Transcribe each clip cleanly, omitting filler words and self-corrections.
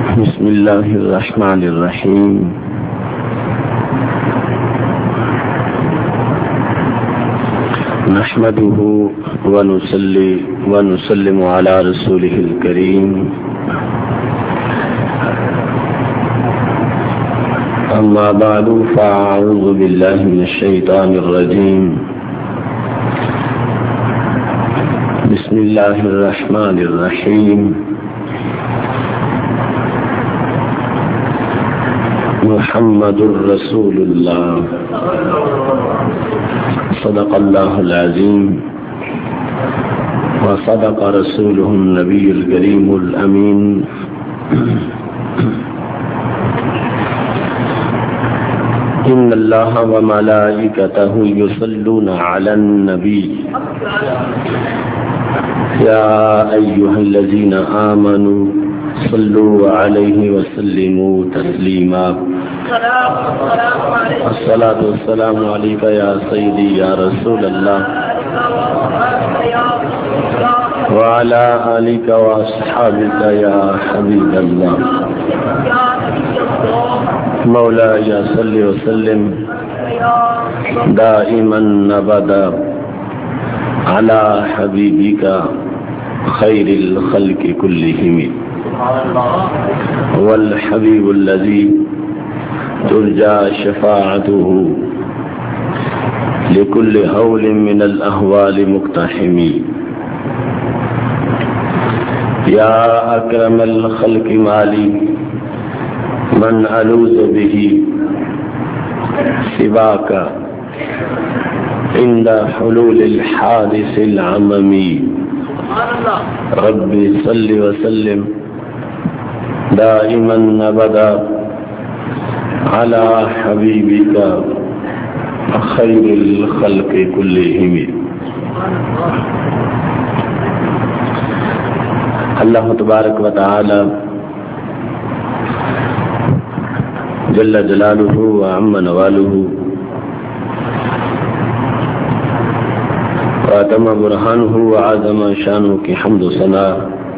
بسم الله الرحمن الرحيم. نحمده ونصلي ونسلم على رسوله الكريم. أما بعد فأعوذ بالله من الشيطان الرجيم. بسم الله الرحمن الرحيم. محمد رسول الله. صدق الله العظيم وصدق رسوله النبي الكريم الأمين. إن الله وملائكته يصلون على النبي يا أيها الذين آمنوا صلوا عليه وسلموا تسليما. الصلاة والسلام عليك يا سيدي يا رسول الله وعلى آلك وأصحابك يا حبيب الله. مولاي صل وسلم دائما أبدا على حبيبك خير الخلق كلهم والحبيب الذي ترجى شفاعته لكل هول من الأهوال مقتحم. يا أكرم الخلق مالي من ألوذ به سواك عند حلول الحادث العممي. ربي صل وسلم دائما أبدا على حبيبك خير الخلق كلهم. اللہ تبارک و تعالی جل جلالہ وعم نوالہ واتم برہانہ وعظم شانہ کی حمد و ثنا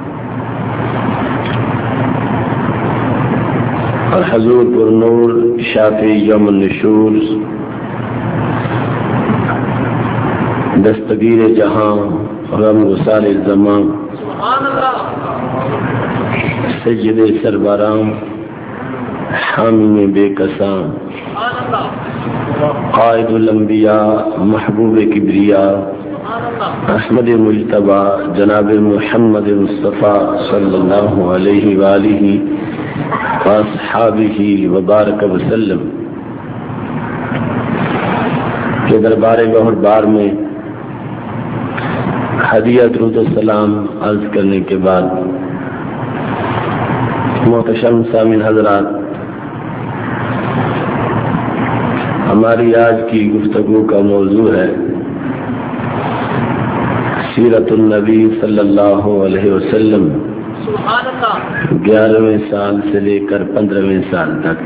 اور حضور پر نور شافی یوم النشور دستگیر جہاں غم گسار الزمان سید سربراں حامی بے کساں قائد الانبیاء محبوب کبریاء احمد مجتبی جناب محمد مصطفیٰ صلی اللہ علیہ وآلہ واصحابہ وبارک وسلم کے دربار گہر بار میں ہدیہ درود السلام عرض کرنے کے بعد محتشم سامعین حضرات، ہماری آج کی گفتگو کا موضوع ہے سیرت النبی صلی اللہ علیہ وسلم 11ویں سال سے لے کر 15ویں سال تک.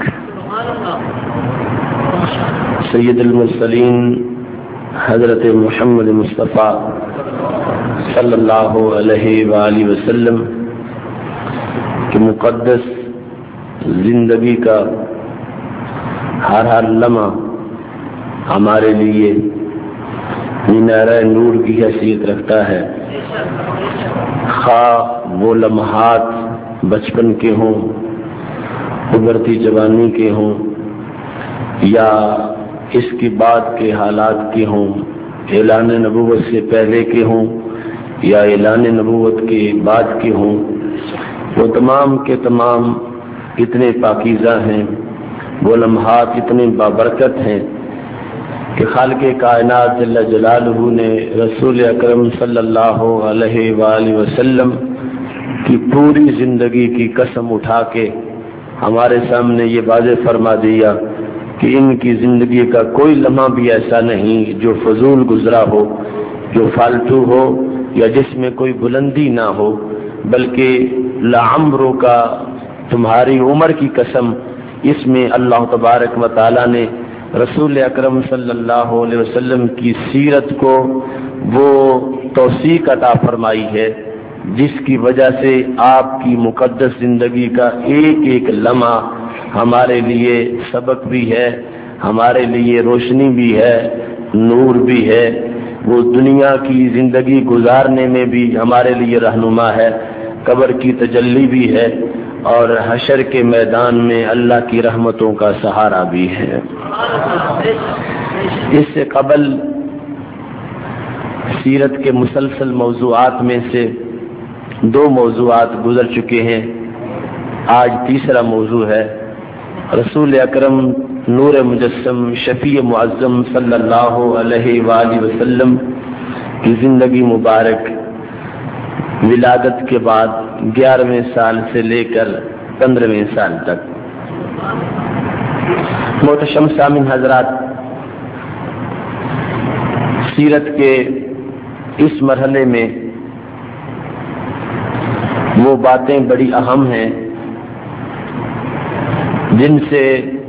سید المرسلین حضرت محمد مصطفیٰ صلی اللہ علیہ وآلہ وسلم کی مقدس زندگی کا ہر لمحہ ہمارے لیے مینارہ نور کی حیثیت رکھتا ہے. خواہ وہ لمحات بچپن کے ہوں، ابھرتی جوانی کے ہوں، یا اس کی بعد کے حالات کے ہوں، اعلان نبوت سے پہلے کے ہوں یا اعلان نبوت کے بعد کے ہوں، وہ تمام کے تمام اتنے پاکیزہ ہیں، وہ لمحات اتنے بابرکت ہیں کہ خالق کائنات جل جلالہ نے رسول اکرم صلی اللہ علیہ وآلہ وسلم کی پوری زندگی کی قسم اٹھا کے ہمارے سامنے یہ واضح فرما دیا کہ ان کی زندگی کا کوئی لمحہ بھی ایسا نہیں جو فضول گزرا ہو، جو فالتو ہو یا جس میں کوئی بلندی نہ ہو، بلکہ لعمرو کا تمہاری عمر کی قسم، اس میں اللہ تبارک و تعالی نے رسول اکرم صلی اللہ علیہ وسلم کی سیرت کو وہ توثیق عطا فرمائی ہے جس کی وجہ سے آپ کی مقدس زندگی کا ایک ایک لمحہ ہمارے لیے سبق بھی ہے، ہمارے لیے روشنی بھی ہے، نور بھی ہے، وہ دنیا کی زندگی گزارنے میں بھی ہمارے لیے رہنما ہے، قبر کی تجلی بھی ہے، اور حشر کے میدان میں اللہ کی رحمتوں کا سہارا بھی ہے۔ اس سے قبل سیرت کے مسلسل موضوعات میں سے 2 موضوعات گزر چکے ہیں، آج تیسرا موضوع ہے رسول اکرم نور مجسم شفیع معظم صلی اللہ علیہ وآلہ وسلم کی زندگی مبارک ولادت کے بعد 11ویں سال سے لے کر 15ویں سال تک۔ محتشم سامعین حضرات، سیرت کے اس مرحلے میں وہ باتیں بڑی اہم ہیں جن سے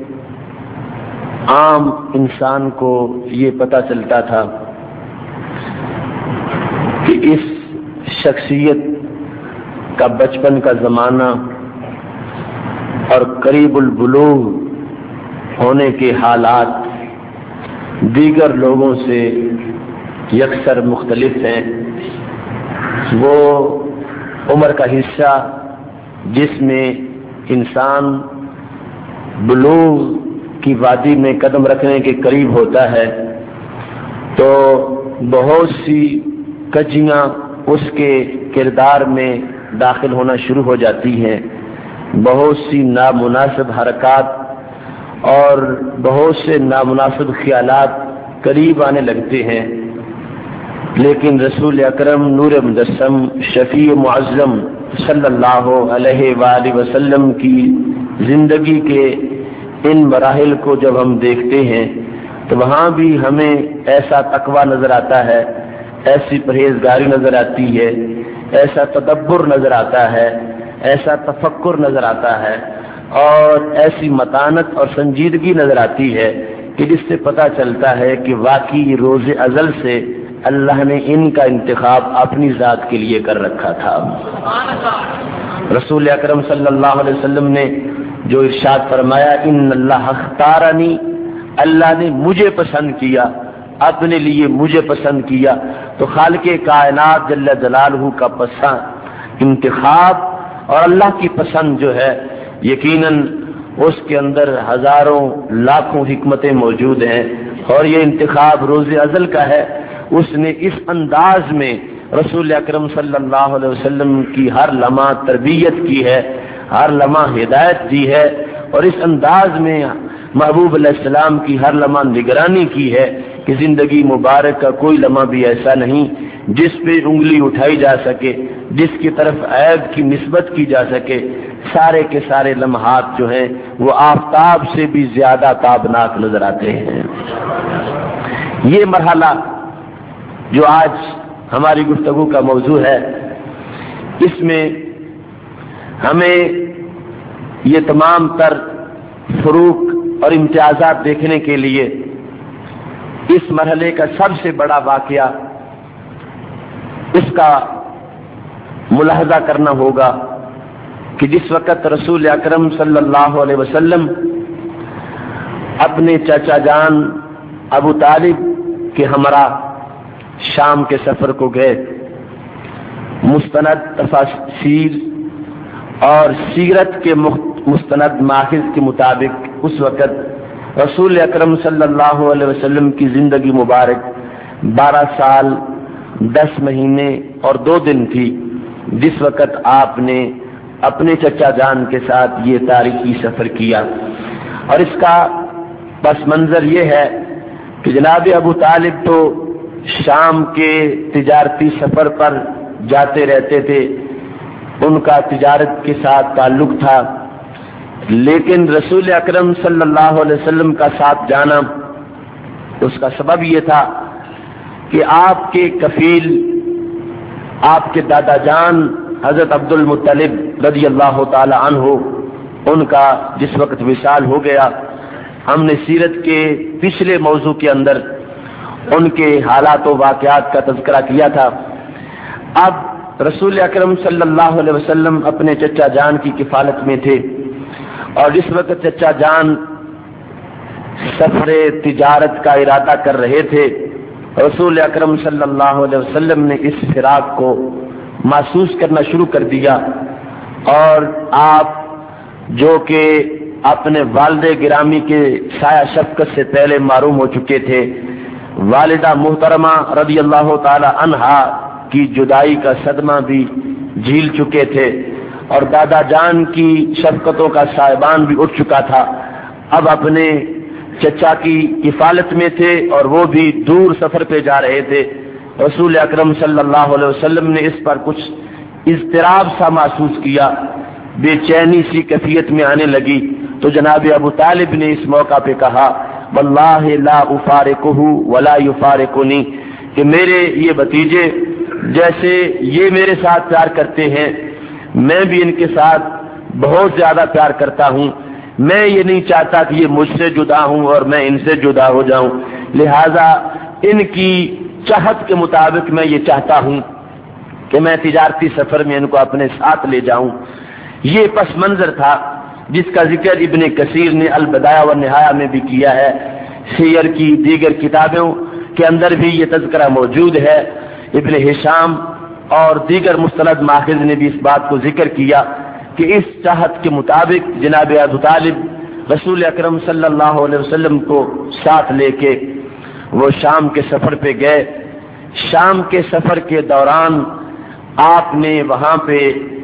عام انسان کو یہ پتہ چلتا تھا کہ اس شخصیت کا بچپن کا زمانہ اور قریب البلوغ ہونے کے حالات دیگر لوگوں سے یکسر مختلف ہیں۔ وہ عمر کا حصہ جس میں انسان بلوغ کی وادی میں قدم رکھنے کے قریب ہوتا ہے تو بہت سی کجیاں اس کے کردار میں داخل ہونا شروع ہو جاتی ہیں، بہت سی نامناسب حرکات اور بہت سے نامناسب خیالات قریب آنے لگتے ہیں، لیکن رسول اکرم نور مجسم شفیع معظم صلی اللہ علیہ وآلہ وسلم کی زندگی کے ان مراحل کو جب ہم دیکھتے ہیں تو وہاں بھی ہمیں ایسا تقویٰ نظر آتا ہے، ایسی پرہیزگاری نظر آتی ہے، ایسا تدبر نظر آتا ہے، ایسا تفکر نظر آتا ہے، اور ایسی متانت اور سنجیدگی نظر آتی ہے کہ جس سے پتہ چلتا ہے کہ واقعی روز ازل سے اللہ نے ان کا انتخاب اپنی ذات کے لیے کر رکھا تھا۔ رسول اکرم صلی اللہ علیہ وسلم نے جو ارشاد فرمایا، ان اللہ اختارنی، اللہ نے مجھے پسند کیا، اپنے لیے مجھے پسند کیا، تو خالق کائنات جل جلالہ کا پسند انتخاب اور اللہ کی پسند جو ہے یقیناً اس کے اندر ہزاروں لاکھوں حکمتیں موجود ہیں، اور یہ انتخاب روز ازل کا ہے۔ اس نے اس انداز میں رسول اکرم صلی اللہ علیہ وسلم کی ہر لمحہ تربیت کی ہے، ہر لمحہ ہدایت دی ہے، اور اس انداز میں محبوب علیہ السلام کی ہر لمحہ نگرانی کی ہے کہ زندگی مبارک کا کوئی لمحہ بھی ایسا نہیں جس پہ انگلی اٹھائی جا سکے، جس کی طرف عیب کی نسبت کی جا سکے۔ سارے کے سارے لمحات جو ہیں وہ آفتاب سے بھی زیادہ تابناک نظر آتے ہیں۔ یہ مرحلہ جو آج ہماری گفتگو کا موضوع ہے، اس میں ہمیں یہ تمام تر فروق اور امتیازات دیکھنے کے لیے اس مرحلے کا سب سے بڑا واقعہ اس کا ملاحظہ کرنا ہوگا کہ جس وقت رسول اکرم صلی اللہ علیہ وسلم اپنے چچا جان ابو طالب کے ہمراہ شام کے سفر کو گئے، مستند تفاسیر اور سیرت کے مستند ماخذ کے مطابق اس وقت رسول اکرم صلی اللہ علیہ وسلم کی زندگی مبارک 12 سال 10 مہینے اور 2 دن تھی، جس وقت آپ نے اپنے چچا جان کے ساتھ یہ تاریخی سفر کیا۔ اور اس کا پس منظر یہ ہے کہ جناب ابو طالب تو شام کے تجارتی سفر پر جاتے رہتے تھے، ان کا تجارت کے ساتھ تعلق تھا، لیکن رسول اکرم صلی اللہ علیہ وسلم کا ساتھ جانا اس کا سبب یہ تھا کہ آپ کے کفیل، آپ کے دادا جان حضرت عبد المطلب رضی اللہ تعالی عنہ، ان کا جس وقت وصال ہو گیا، ہم نے سیرت کے پچھلے موضوع کے اندر ان کے حالات و واقعات کا تذکرہ کیا تھا۔ اب رسول اکرم صلی اللہ علیہ وسلم اپنے چچا جان کی کفالت میں تھے، اور جس وقت چچا جان سفر تجارت کا ارادہ کر رہے تھے، رسول اکرم صلی اللہ علیہ وسلم نے اس فراق کو محسوس کرنا شروع کر دیا، اور آپ جو کہ اپنے والد گرامی کے سایہ شفقت سے پہلے معروم ہو چکے تھے، والدہ محترمہ رضی اللہ تعالی عنہا کی جدائی کا صدمہ بھی جھیل چکے تھے، اور دادا جان کی شفقتوں کا سائبان بھی اٹھ چکا تھا، اب اپنے چچا کی کفالت میں تھے اور وہ بھی دور سفر پہ جا رہے تھے۔ رسول اکرم صلی اللہ علیہ وسلم نے اس پر کچھ اضطراب سا محسوس کیا، بے چینی سی کیفیت میں آنے لگی، تو جناب ابو طالب نے اس موقع پہ کہا واللہ لا افارقہ ولا یفارقنی، کہ میرے یہ بھتیجے جیسے یہ میرے ساتھ پیار کرتے ہیں، میں بھی ان کے ساتھ بہت زیادہ پیار کرتا ہوں، میں یہ نہیں چاہتا کہ یہ مجھ سے جدا ہوں اور میں ان سے جدا ہو جاؤں، لہذا ان کی چاہت کے مطابق میں یہ چاہتا ہوں کہ میں تجارتی سفر میں ان کو اپنے ساتھ لے جاؤں۔ یہ پس منظر تھا جس کا ذکر ابن کثیر نے البدایہ والنہایہ میں بھی کیا ہے، سیر کی دیگر کتابوں کے اندر بھی یہ تذکرہ موجود ہے، ابن ہشام اور دیگر مستند ماخذ نے بھی اس بات کو ذکر کیا کہ اس چاہت کے مطابق جناب ابو طالب رسول اکرم صلی اللہ علیہ وسلم کو ساتھ لے کے وہ شام کے سفر پہ گئے۔ شام کے سفر کے دوران آپ نے وہاں پہ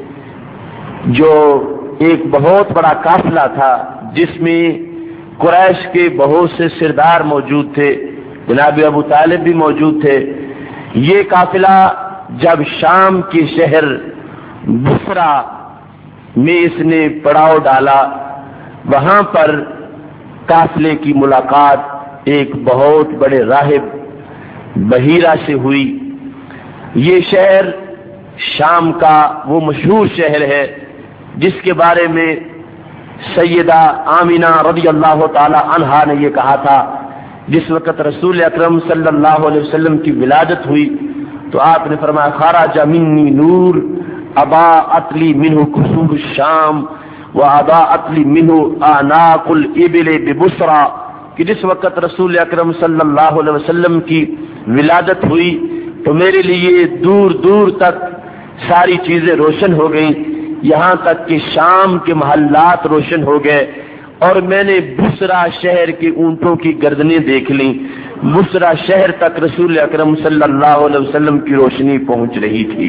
جو ایک بہت بڑا قافلہ تھا جس میں قریش کے بہت سے سردار موجود تھے، جناب ابو طالب بھی موجود تھے، یہ قافلہ جب شام کے شہر بصرہ میں اس نے پڑاؤ ڈالا، وہاں پر قافلے کی ملاقات ایک بہت بڑے راہب بحیرہ سے ہوئی۔ یہ شہر شام کا وہ مشہور شہر ہے جس کے بارے میں سیدہ آمینہ رضی اللہ تعالی عنہا نے یہ کہا تھا، جس وقت رسول اکرم صلی اللہ علیہ وسلم کی ولادت ہوئی تو آپ نے فرمایا خرج منی نور اضاءت لی منہ کسوف الشام واضاءت لی منہ اعناق الابل ببصرہ، کہ جس وقت رسول اکرم صلی اللہ علیہ وسلم کی ولادت ہوئی تو میرے لیے دور دور تک ساری چیزیں روشن ہو گئیں، یہاں تک کہ شام کے محلات روشن ہو گئے، اور میں نے بصرہ شہر کے اونٹوں کی گردنیں دیکھ لیں، بصرہ شہر تک رسول اکرم صلی اللہ علیہ وسلم کی روشنی پہنچ رہی تھی۔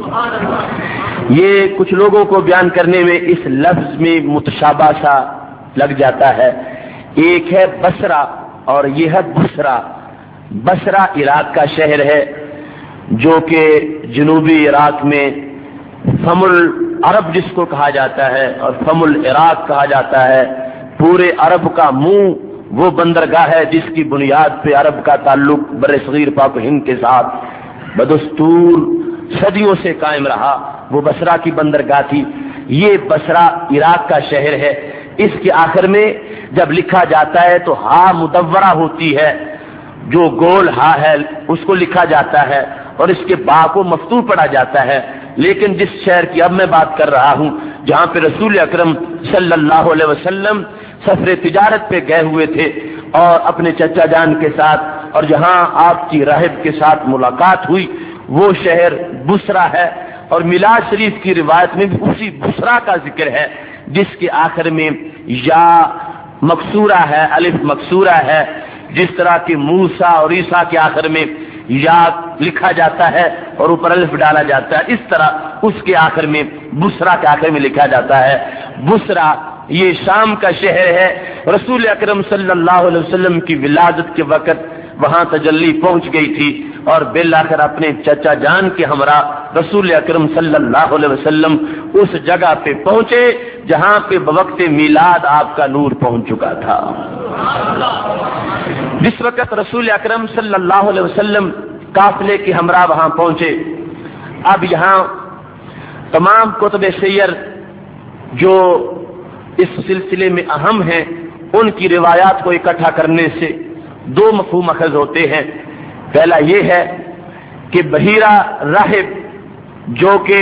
یہ کچھ لوگوں کو بیان کرنے میں اس لفظ میں متشابہ سا لگ جاتا ہے، ایک ہے بصرہ اور یہ ہے بصرہ۔ بصرہ عراق کا شہر ہے جو کہ جنوبی عراق میں فم العرب جس کو کہا جاتا ہے اور فم العراق کہا جاتا ہے، پورے عرب کا منہ وہ بندرگاہ ہے جس کی بنیاد پہ عرب کا تعلق بر صغیر پاک و ہند کے ساتھ بدستور صدیوں سے قائم رہا، وہ بصرہ کی بندرگاہ تھی۔ یہ بصرہ عراق کا شہر ہے۔ اس کے آخر میں جب لکھا جاتا ہے تو ہا مدورہ ہوتی ہے، جو گول ہا ہے اس کو لکھا جاتا ہے، اور اس کے با کو مفتوح پڑھا جاتا ہے۔ لیکن جس شہر کی اب میں بات کر رہا ہوں جہاں پہ رسول اکرم صلی اللہ علیہ وسلم سفر تجارت پہ گئے ہوئے تھے اور اپنے چچا جان کے ساتھ، اور جہاں آپ کی راہب کے ساتھ ملاقات ہوئی، وہ شہر بصرہ ہے، اور میلاد شریف کی روایت میں بھی اسی بصرہ کا ذکر ہے جس کے آخر میں یا مکسورہ ہے، الف مکسورہ ہے، جس طرح کہ موسیٰ اور عیسیٰ کے آخر میں یا لکھا جاتا ہے اور اوپر الف ڈالا جاتا ہے، اس طرح اس کے آخر میں بصرہ کے آخر میں لکھا جاتا ہے۔ بصرہ یہ شام کا شہر ہے۔ رسول اکرم صلی اللہ علیہ وسلم کی ولادت کے وقت وہاں تجلی پہنچ گئی تھی، اور بالآخر اپنے چچا جان کے ہمراہ رسول اکرم صلی اللہ علیہ وسلم اس جگہ پہ پہنچے جہاں پہ بوقت میلاد آپ کا نور پہنچ چکا تھا۔ جس وقت رسول اکرم صلی اللہ علیہ وسلم قافلے کے ہمراہ وہاں پہنچے، اب یہاں تمام کتب سیر جو اس سلسلے میں اہم ہیں ان کی روایات کو اکٹھا کرنے سے دو مفہوم اخذ ہوتے ہیں۔ پہلا یہ ہے کہ بحیرہ راہب جو کہ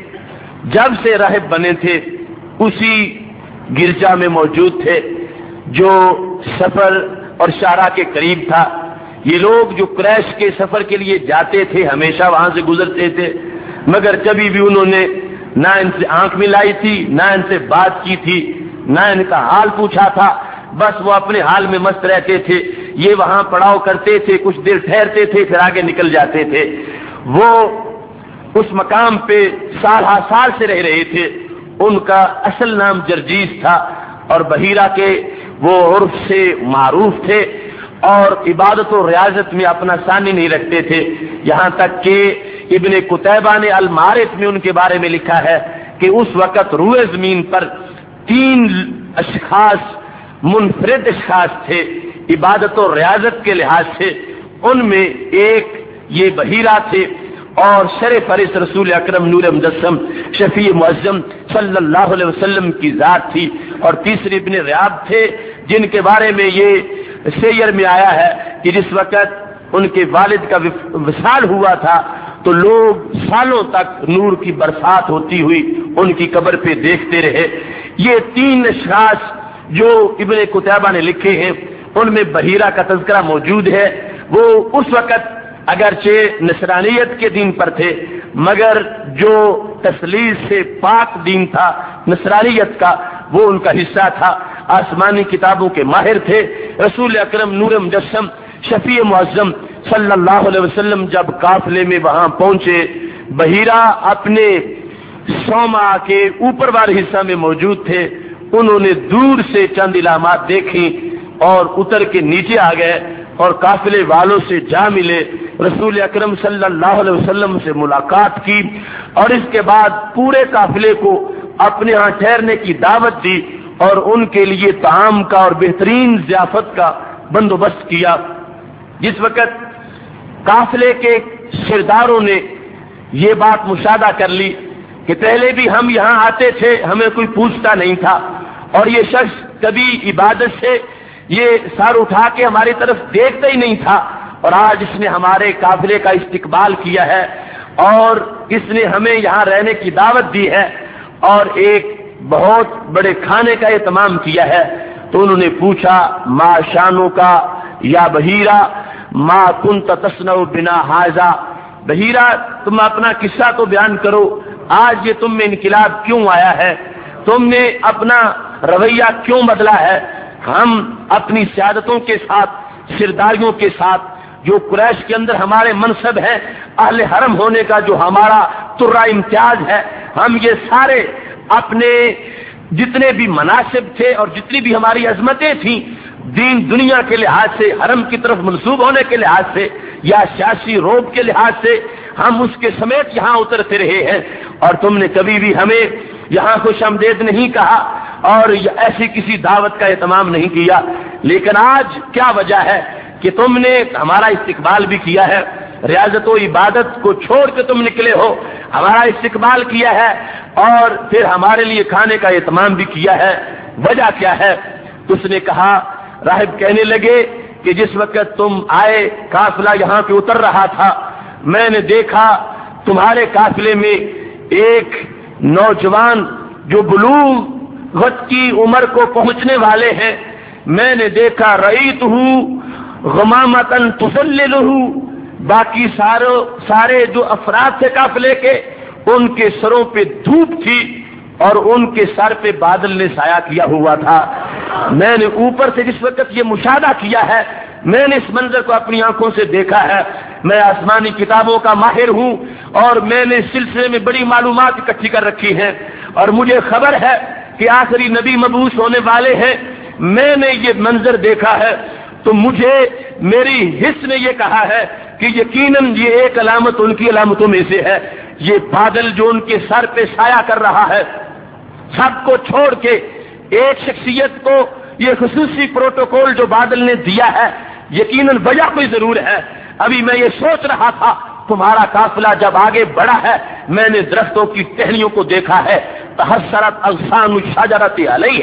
جب سے راہب بنے تھے اسی گرجا میں موجود تھے جو سفر اور شارع کے قریب تھا. یہ لوگ جو قریش کے سفر کے لیے جاتے تھے ہمیشہ وہاں سے گزرتے تھے، مگر کبھی بھی انہوں نے نہ ان سے آنکھ ملائی تھی، نہ ان سے بات کی تھی، نہ ان کا حال پوچھا تھا. بس وہ اپنے حال میں مست رہتے تھے. یہ وہاں پڑاؤ کرتے تھے، کچھ دیر ٹھہرتے تھے، پھر آگے نکل جاتے تھے. وہ اس مقام پہ سال ہا سال سے رہ رہے تھے. ان کا اصل نام جرجیس تھا اور بحیرہ کے وہ عرف سے معروف تھے اور عبادت و ریاضت میں اپنا ثانی نہیں رکھتے تھے. یہاں تک کہ ابن قتیبہ نے المعارف میں ان کے بارے میں لکھا ہے کہ اس وقت روئے زمین پر 3 اشخاص منفرد اشخاص تھے عبادت و ریاضت کے لحاظ سے. ان میں ایک یہ بحیرہ تھے اور شر فرست رسول اکرم نور مجسم شفیع معظم صلی اللہ علیہ وسلم کی ذات تھی. اور تیسرے ابن ریاب تھے جن کے بارے میں یہ سیر میں آیا ہے کہ جس وقت ان کے والد کا وصال ہوا تھا تو لوگ سالوں تک نور کی برسات ہوتی ہوئی ان کی قبر پہ دیکھتے رہے. یہ 3 اشخاص جو ابن قتیبہ نے لکھے ہیں ان میں بحیرہ کا تذکرہ موجود ہے. وہ اس وقت اگرچہ نصرانیت کے دین پر تھے مگر جو تسلیث سے پاک دین تھا نصرانیت کا وہ ان کا حصہ تھا. آسمانی کتابوں کے ماہر تھے. رسول اکرم نور مجسم شفیع معظم صلی اللہ علیہ وسلم جب قافلے میں وہاں پہنچے، بحیرہ اپنے سوما کے اوپر والے حصہ میں موجود تھے. انہوں نے دور سے چند علامات دیکھی اور اتر کے نیچے آ گئے اور قافلے والوں سے جا ملے، رسول اکرم صلی اللہ علیہ وسلم سے ملاقات کی اور اس کے بعد پورے قافلے کو اپنے ہاں ٹھہرنے کی دعوت دی اور ان کے لیے طعام کا اور بہترین ضیافت کا بندوبست کیا. جس وقت قافلے کے سرداروں نے یہ بات مشاہدہ کر لی کہ پہلے بھی ہم یہاں آتے تھے، ہمیں کوئی پوچھتا نہیں تھا اور یہ شخص کبھی عبادت سے یہ سر اٹھا کے ہماری طرف دیکھتا ہی نہیں تھا، اور آج اس نے ہمارے قافلے کا استقبال کیا ہے اور اس نے ہمیں یہاں رہنے کی دعوت دی ہے اور ایک بہت بڑے کھانے کا اہتمام کیا ہے. تو انہوں نے پوچھا ما شانو کا یا بحیرہ ما کنت تصنع بنا ھذا، بحیرہ تم اپنا قصہ تو بیان کرو، آج یہ تم میں انقلاب کیوں آیا ہے، تم نے اپنا رویہ کیوں بدلا ہے. ہم اپنی سیادتوں کے ساتھ سرداریوں کے ساتھ جو قریش کے اندر ہمارے منصب ہیں، اہل حرم ہونے کا جو ہمارا ترا امتیاز ہے، ہم یہ سارے اپنے جتنے بھی مناسب تھے اور جتنی بھی ہماری عظمتیں تھیں دین دنیا کے لحاظ سے، حرم کی طرف منسوب ہونے کے لحاظ سے یا سیاسی روب کے لحاظ سے ہم اس کے سمیت یہاں اترتے رہے ہیں اور تم نے کبھی بھی ہمیں یہاں خوش آمدید نہیں کہا اور ایسی کسی دعوت کا اہتمام نہیں کیا. لیکن آج کیا وجہ ہے کہ تم نے ہمارا استقبال بھی کیا ہے، ریاضت و عبادت کو چھوڑ کے تم نکلے ہو، ہمارا استقبال کیا ہے اور پھر ہمارے لیے کھانے کا اہتمام بھی کیا ہے، وجہ کیا ہے؟ اس نے کہا، راہب کہنے لگے کہ جس وقت تم آئے قافلہ یہاں پہ اتر رہا تھا، میں نے دیکھا تمہارے قافلے میں ایک نوجوان جو بلوغت کی عمر کو پہنچنے والے ہیں، میں نے دیکھا رأیتہ غمامتن تظللہ، باقی سارے جو افراد تھے قافلے کے ان کے سروں پہ دھوپ تھی اور ان کے سر پہ بادل نے سایہ کیا ہوا تھا. میں نے اوپر سے جس وقت یہ مشاہدہ کیا ہے، میں نے اس منظر کو اپنی آنکھوں سے دیکھا ہے. میں آسمانی کتابوں کا ماہر ہوں اور میں نے اس سلسلے میں بڑی معلومات اکٹھی کر رکھی ہیں اور مجھے خبر ہے کہ آخری نبی مبعوث ہونے والے ہیں. میں نے یہ منظر دیکھا ہے تو مجھے میری حس نے یہ کہا ہے کہ یقیناً یہ ایک علامت ان کی علامتوں میں سے ہے. یہ بادل جو ان کے سر پہ سایہ کر رہا ہے، سب کو چھوڑ کے ایک شخصیت کو یہ خصوصی پروٹوکول جو بادل نے دیا ہے، یقیناً وجہ کوئی ضرور ہے. ابھی میں یہ سوچ رہا تھا تمہارا قافلہ جب آگے بڑھا ہے، میں نے درختوں کی ٹہنیوں کو دیکھا ہے، تحسرت اغصان الشجرۃ علیہ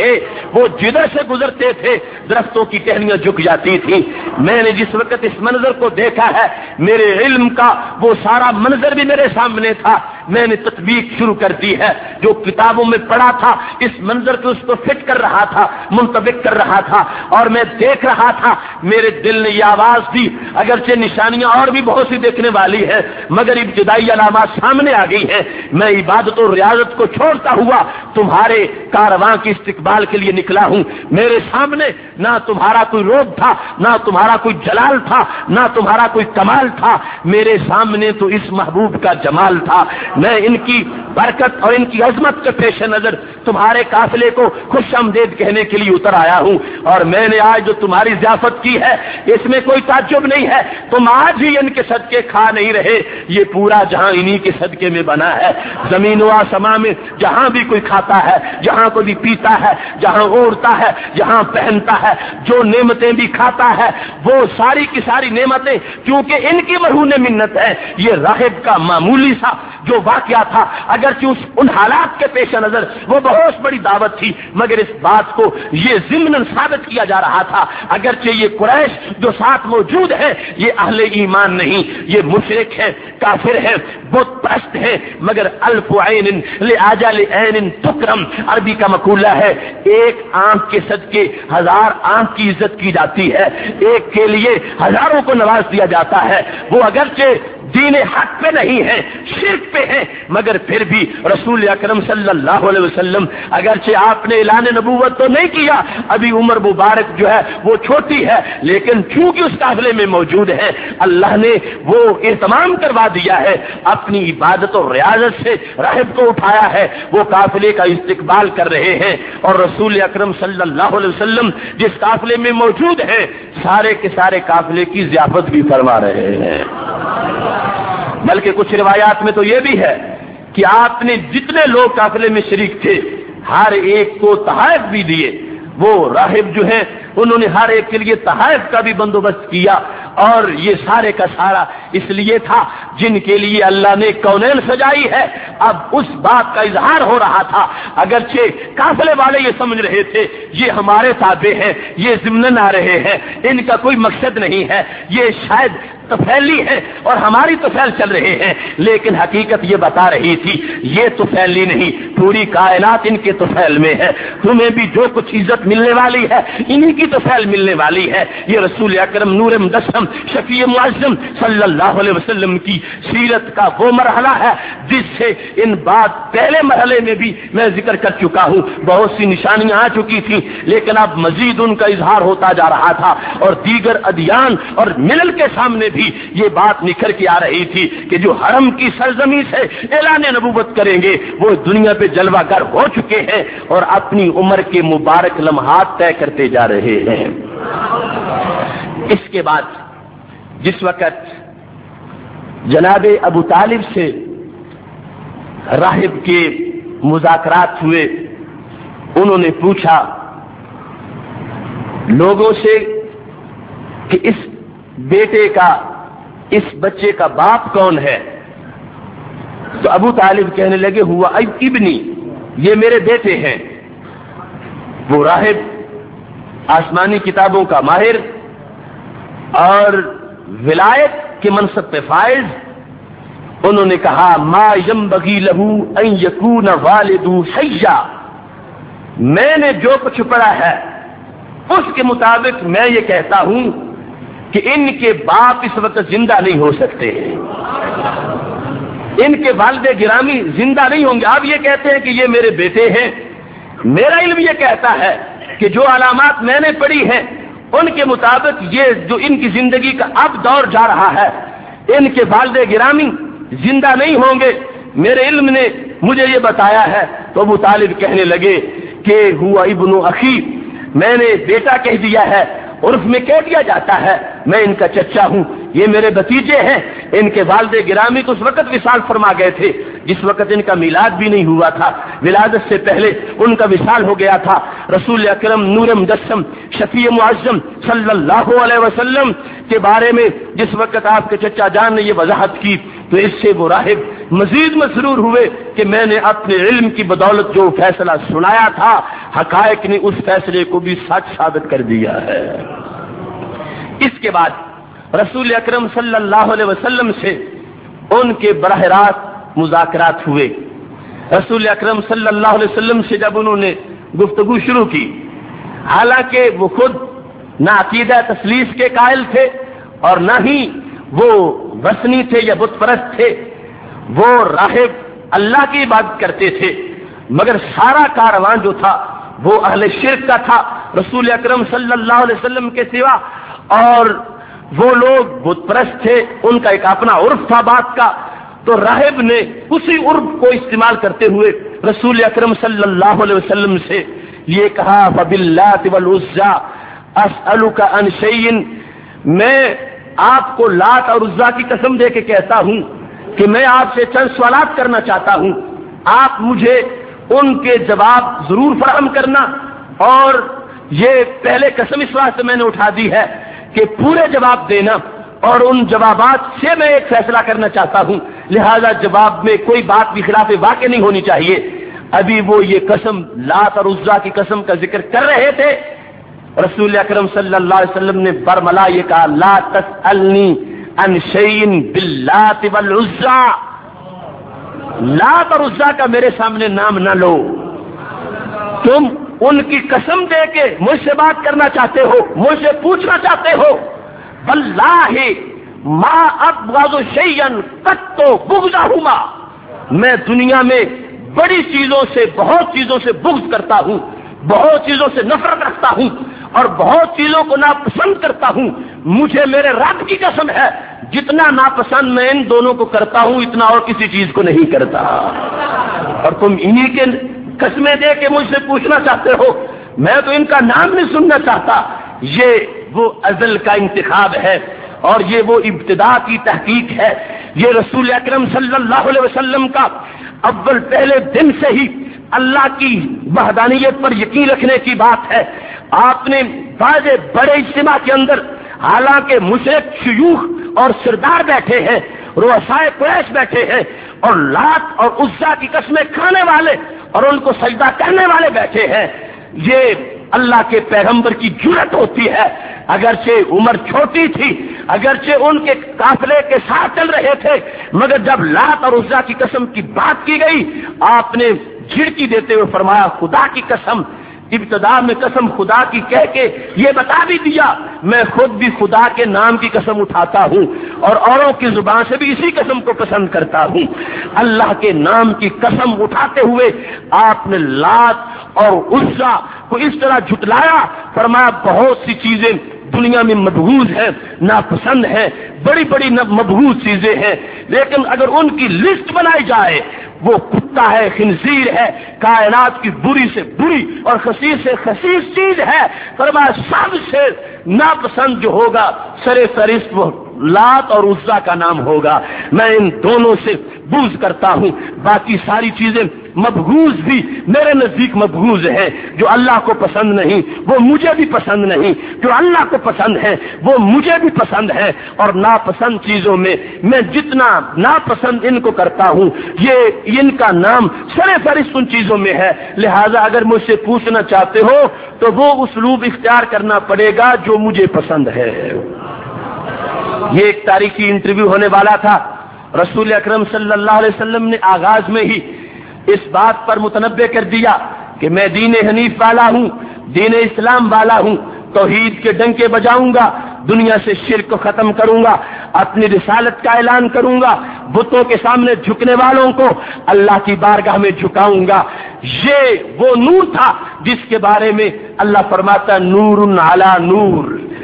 وہ جدھر سے گزرتے تھے درختوں کی ٹہنیاں جھک جاتی تھی. میں نے جس وقت اس منظر کو دیکھا ہے میرے علم کا وہ سارا منظر بھی میرے سامنے تھا. میں نے تطبیق شروع کر دی ہے. جو کتابوں میں پڑھا تھا اس منظر کو اس کو فٹ کر رہا تھا, منطبق کر رہا تھا, اور میں دیکھ رہا تھا. میرے دل نے یہ آواز دی, اگرچہ نشانیاں اور بھی بہت سی دیکھنے والی ہیں مگر ابتدائی علامات سامنے آ گئی ہیں. میں عبادت و ریاضت کو چھوڑتا ہوا تمہارے کارواں کے استقبال کے لیے نکلا ہوں. میرے سامنے نہ تمہارا کوئی روب تھا, نہ تمہارا کوئی جلال تھا, نہ تمہارا کوئی کمال تھا. میرے سامنے تو اس محبوب کا جمال تھا. میں ان کی برکت اور ان کی عظمت کے پیش نظر تمہارے قافلے کو خوش آمدید کہنے کے لیے اتر آیا ہوں. اور میں نے آج جو تمہاری ضیافت کی ہے اس میں کوئی تعجب نہیں ہے. تم آج ہی ان کے صدقے کھا نہیں رہے, یہ پورا جہاں انہی کے صدقے میں بنا ہے. زمین و آسمان میں جہاں بھی کوئی کھاتا ہے, جہاں کوئی بھی پیتا ہے, جہاں اوڑھتا ہے, جہاں پہنتا ہے, جو نعمتیں بھی کھاتا ہے وہ ساری کی ساری نعمتیں کیونکہ ان کی مرہون منت ہے. یہ راہب کا معمولی سا جو واقعہ تھا اگرچہ ان حالات کے پیش نظر وہ بہت بڑی دعوت تھی مگر اس بات کو یہ ضمناً ثابت کیا جا رہا تھا اگرچہ یہ قریش جو ساتھ موجود ہے یہ اہل ایمان نہیں, یہ مشرک ہے, کافر ہے, بت پرست ہے. مگر الف عین لاجل عین تکرم عربی کا مقولہ ہے, ایک آنکھ کے صدقے ہزار آنکھ کی عزت کی جاتی ہے, ایک کے لیے ہزاروں کو نواز دیا جاتا ہے. وہ اگرچہ دین حق پہ نہیں ہے, شرک پہ ہے, مگر پھر بھی رسول اکرم صلی اللہ علیہ وسلم اگرچہ آپ نے اعلان نبوت تو نہیں کیا, ابھی عمر مبارک جو ہے وہ چھوٹی ہے, لیکن چونکہ اس قافلے میں موجود ہے اللہ نے وہ اہتمام کروا دیا ہے, اپنی عبادت اور ریاضت سے راہب کو اٹھایا ہے. وہ قافلے کا استقبال کر رہے ہیں اور رسول اکرم صلی اللہ علیہ وسلم جس قافلے میں موجود ہیں سارے کے سارے قافلے کی ضیافت بھی فرما رہے ہیں. بلکہ کچھ روایات میں تو یہ بھی ہے کہ آپ نے جتنے لوگ قافلے میں شریک تھے ہر ایک کو تحائف بھی دیے. وہ راہب جو ہیں انہوں نے ہر ایک کے لیے تحائف کا بھی بندوبست کیا, اور یہ سارے کا سارا اس لیے تھا جن کے لیے اللہ نے کونین سجائی ہے. اب اس بات کا اظہار ہو رہا تھا, اگرچہ قافلے والے یہ سمجھ رہے تھے یہ ہمارے تابع ہیں, یہ ضمناً آ رہے ہیں, ان کا کوئی مقصد نہیں ہے, یہ شاید تفیلی ہے اور ہماری تفیل چل رہے ہیں, لیکن حقیقت یہ بتا رہی تھی یہ تفیلی نہیں, پوری کائنات ان کے تفیل میں ہے. تمہیں بھی جو کچھ عزت ملنے والی ہے انہی کی تفیل ملنے والی ہے. یہ رسول اکرم نور مجسم شفیع معظم صلی اللہ علیہ وسلم کی سیرت کا وہ مرحلہ ہے جس سے ان بات پہلے مرحلے میں بھی میں ذکر کر چکا ہوں. بہت سی نشانیاں آ چکی تھیں لیکن اب مزید ان کا اظہار ہوتا جا رہا تھا, اور دیگر ادیان اور ملل کے سامنے بھی یہ بات نکھر کے آ رہی تھی کہ جو حرم کی سرزمین سے اعلان نبوت کریں گے وہ دنیا پہ جلوہ گر ہو چکے ہیں اور اپنی عمر کے مبارک لمحات طے کرتے جا رہے ہیں. اس کے بعد جس وقت جناب ابو طالب سے راہب کے مذاکرات ہوئے, انہوں نے پوچھا لوگوں سے کہ اس بیٹے کا, اس بچے کا باپ کون ہے؟ تو ابو طالب کہنے لگے ہوا ابنی, یہ میرے بیٹے ہیں. وہ راہب آسمانی کتابوں کا ماہر اور ولایت کے منصب پہ فائز, انہوں نے کہا ما ینبغی لہ ان یکون والدہ حیا, میں نے جو کچھ پڑھا ہے اس کے مطابق میں یہ کہتا ہوں کہ ان کے باپ اس وقت زندہ نہیں ہو سکتے, ان کے والد گرامی زندہ نہیں ہوں گے. آپ یہ کہتے ہیں کہ یہ میرے بیٹے ہیں, میرا علم یہ کہتا ہے کہ جو علامات میں نے پڑھی ہیں ان کے مطابق یہ جو ان کی زندگی کا اب دور جا رہا ہے ان کے والد گرامی زندہ نہیں ہوں گے, میرے علم نے مجھے یہ بتایا ہے. تو ابو طالب کہنے لگے کہ ہوا ابن اخی, میں نے بیٹا کہہ دیا ہے, عرف میں کہہ دیا جاتا ہے میں ان کا چچا ہوں, یہ میرے بھتیجے ہیں. ان کے والد گرامی تو اس وقت وصال فرما گئے تھے جس وقت ان کا میلاد بھی نہیں ہوا تھا, ولادت سے پہلے ان کا وصال ہو گیا تھا. رسول اکرم نور مجسم شفیع معظم صلی اللہ علیہ وسلم کے بارے میں جس وقت آپ کے چچا جان نے یہ وضاحت کی تو اس سے وہ راہب مزید مسرور ہوئے کہ میں نے اپنے علم کی بدولت جو فیصلہ سنایا تھا، حقائق نے اس فیصلے کو بھی سچ ثابت کر دیا ہے۔ اس کے بعد رسول اکرم صلی اللہ علیہ وسلم سے ان کے براہ راست مذاکرات ہوئے۔ رسول اکرم صلی اللہ علیہ وسلم سے جب انہوں نے گفتگو شروع کی، حالانکہ وہ خود نہ عقیدہ تثلیث کے قائل تھے اور نہ ہی وہ وثنی تھے یا بت پرست تھے، وہ راہب اللہ کی عبادت کرتے تھے، مگر سارا کارواں جو تھا وہ اہل شرک کا تھا رسول اکرم صلی اللہ علیہ وسلم کے سوا، اور وہ لوگ بت پرست تھے، ان کا ایک اپنا عرف تھا بات کا۔ تو راہب نے اسی عرف کو استعمال کرتے ہوئے رسول اکرم صلی اللہ علیہ وسلم سے یہ کہا، فَبِاللَّاتِ وَالْعُزَّىٰ أَسْأَلُكَ عَنْ شَيْءٍ، میں آپ کو لات اور عزا کی قسم دے کے کہتا ہوں کہ میں آپ سے چند سوالات کرنا چاہتا ہوں، آپ مجھے ان کے جواب ضرور فراہم کرنا، اور یہ پہلے قسم اس واسطے میں نے اٹھا دی ہے کہ پورے جواب دینا، اور ان جوابات سے میں ایک فیصلہ کرنا چاہتا ہوں، لہذا جواب میں کوئی بات بھی خلاف واقع نہیں ہونی چاہیے۔ ابھی وہ یہ قسم لات اور عزا کی قسم کا ذکر کر رہے تھے، رسول اکرم صلی اللہ علیہ وسلم نے برملا یہ کہا، لا تسألنی عن شیء باللات والعزا، لات اور عزا کا میرے سامنے نام نہ لو، تم ان کی قسم دے کے مجھ سے بات کرنا چاہتے ہو، مجھ سے پوچھنا چاہتے ہو، واللہ ما ابغض شیئا قط بغضہما، میں دنیا میں بڑی چیزوں سے بہت چیزوں سے بغض کرتا ہوں، بہت چیزوں سے نفرت رکھتا ہوں اور بہت چیزوں کو ناپسند کرتا ہوں، مجھے میرے رب کی قسم ہے جتنا ناپسند میں ان دونوں کو کرتا ہوں اتنا اور کسی چیز کو نہیں کرتا، اور تم انہی کے قسمیں دے کے مجھ سے پوچھنا چاہتے ہو، میں تو ان کا نام نہیں سننا چاہتا۔ یہ وہ ازل کا انتخاب ہے اور یہ وہ ابتدا کی تحقیق ہے، یہ رسول اکرم صلی اللہ علیہ وسلم کا اول پہلے دن سے ہی اللہ کی وحدانیت پر یقین رکھنے کی بات ہے۔ آپ نے بعض بڑے اجتماع کے اندر حالانکہ مشرک شیوخ اور سردار بیٹھے ہیں، رؤسائے قریش بیٹھے ہیں، اور لات اور عزا کی قسمیں کھانے والے اور ان کو سجدہ کرنے والے بیٹھے ہیں، یہ اللہ کے پیغمبر کی جرأت ہوتی ہے، اگرچہ عمر چھوٹی تھی، اگرچہ ان کے قافلے کے ساتھ چل رہے تھے، مگر جب لات اور عزا کی قسم کی بات کی گئی، آپ نے جھڑکی دیتے ہوئے فرمایا، خدا کی قسم، ابتدا میں قسم خدا کی کہہ کے یہ بتا بھی دیا، میں خود بھی خدا کے نام کی قسم اٹھاتا ہوں اور اوروں کی زبان سے بھی اسی قسم کو پسند کرتا ہوں۔ اللہ کے نام کی قسم اٹھاتے ہوئے آپ نے لات اور عزا کو اس طرح جھٹلایا، فرمایا بہت سی چیزیں دنیا میں مبغوض ہیں، ناپسند ہیں، بڑی بڑی مبغوض چیزیں ہیں، لیکن اگر ان کی لسٹ بنائی جائے وہ کتا ہے، خنزیر ہے، کائنات کی بری سے بری اور خسیس سے خسیس چیز ہے، فرمایا سب سے ناپسند جو ہوگا سرے فہرست وہ لات اور عزا کا نام ہوگا، میں ان دونوں سے بغض کرتا ہوں، باقی ساری چیزیں مبغوض بھی میرے نزدیک مبغوض ہیں، جو اللہ کو پسند نہیں وہ مجھے بھی پسند نہیں، جو اللہ کو پسند ہے وہ مجھے بھی پسند ہے، اور ناپسند چیزوں میں میں جتنا ناپسند ان کو کرتا ہوں یہ ان کا نام سرے فہرست ان چیزوں میں ہے، لہذا اگر مجھ سے پوچھنا چاہتے ہو تو وہ اسلوب اختیار کرنا پڑے گا جو مجھے پسند ہے۔ یہ ایک تاریخی انٹرویو ہونے والا تھا، رسول اکرم صلی اللہ علیہ وسلم نے آغاز میں ہی اس بات پر متنبہ کر دیا کہ میں دین حنیف والا ہوں، دین اسلام والا ہوں، توحید کے ڈنکے بجاؤں گا، دنیا سے شرک کو ختم کروں گا، اپنی رسالت کا اعلان کروں گا، بتوں کے سامنے جھکنے والوں کو اللہ کی بارگاہ میں جھکاؤں گا۔ یہ وہ نور تھا جس کے بارے میں اللہ فرماتا نور علی نور،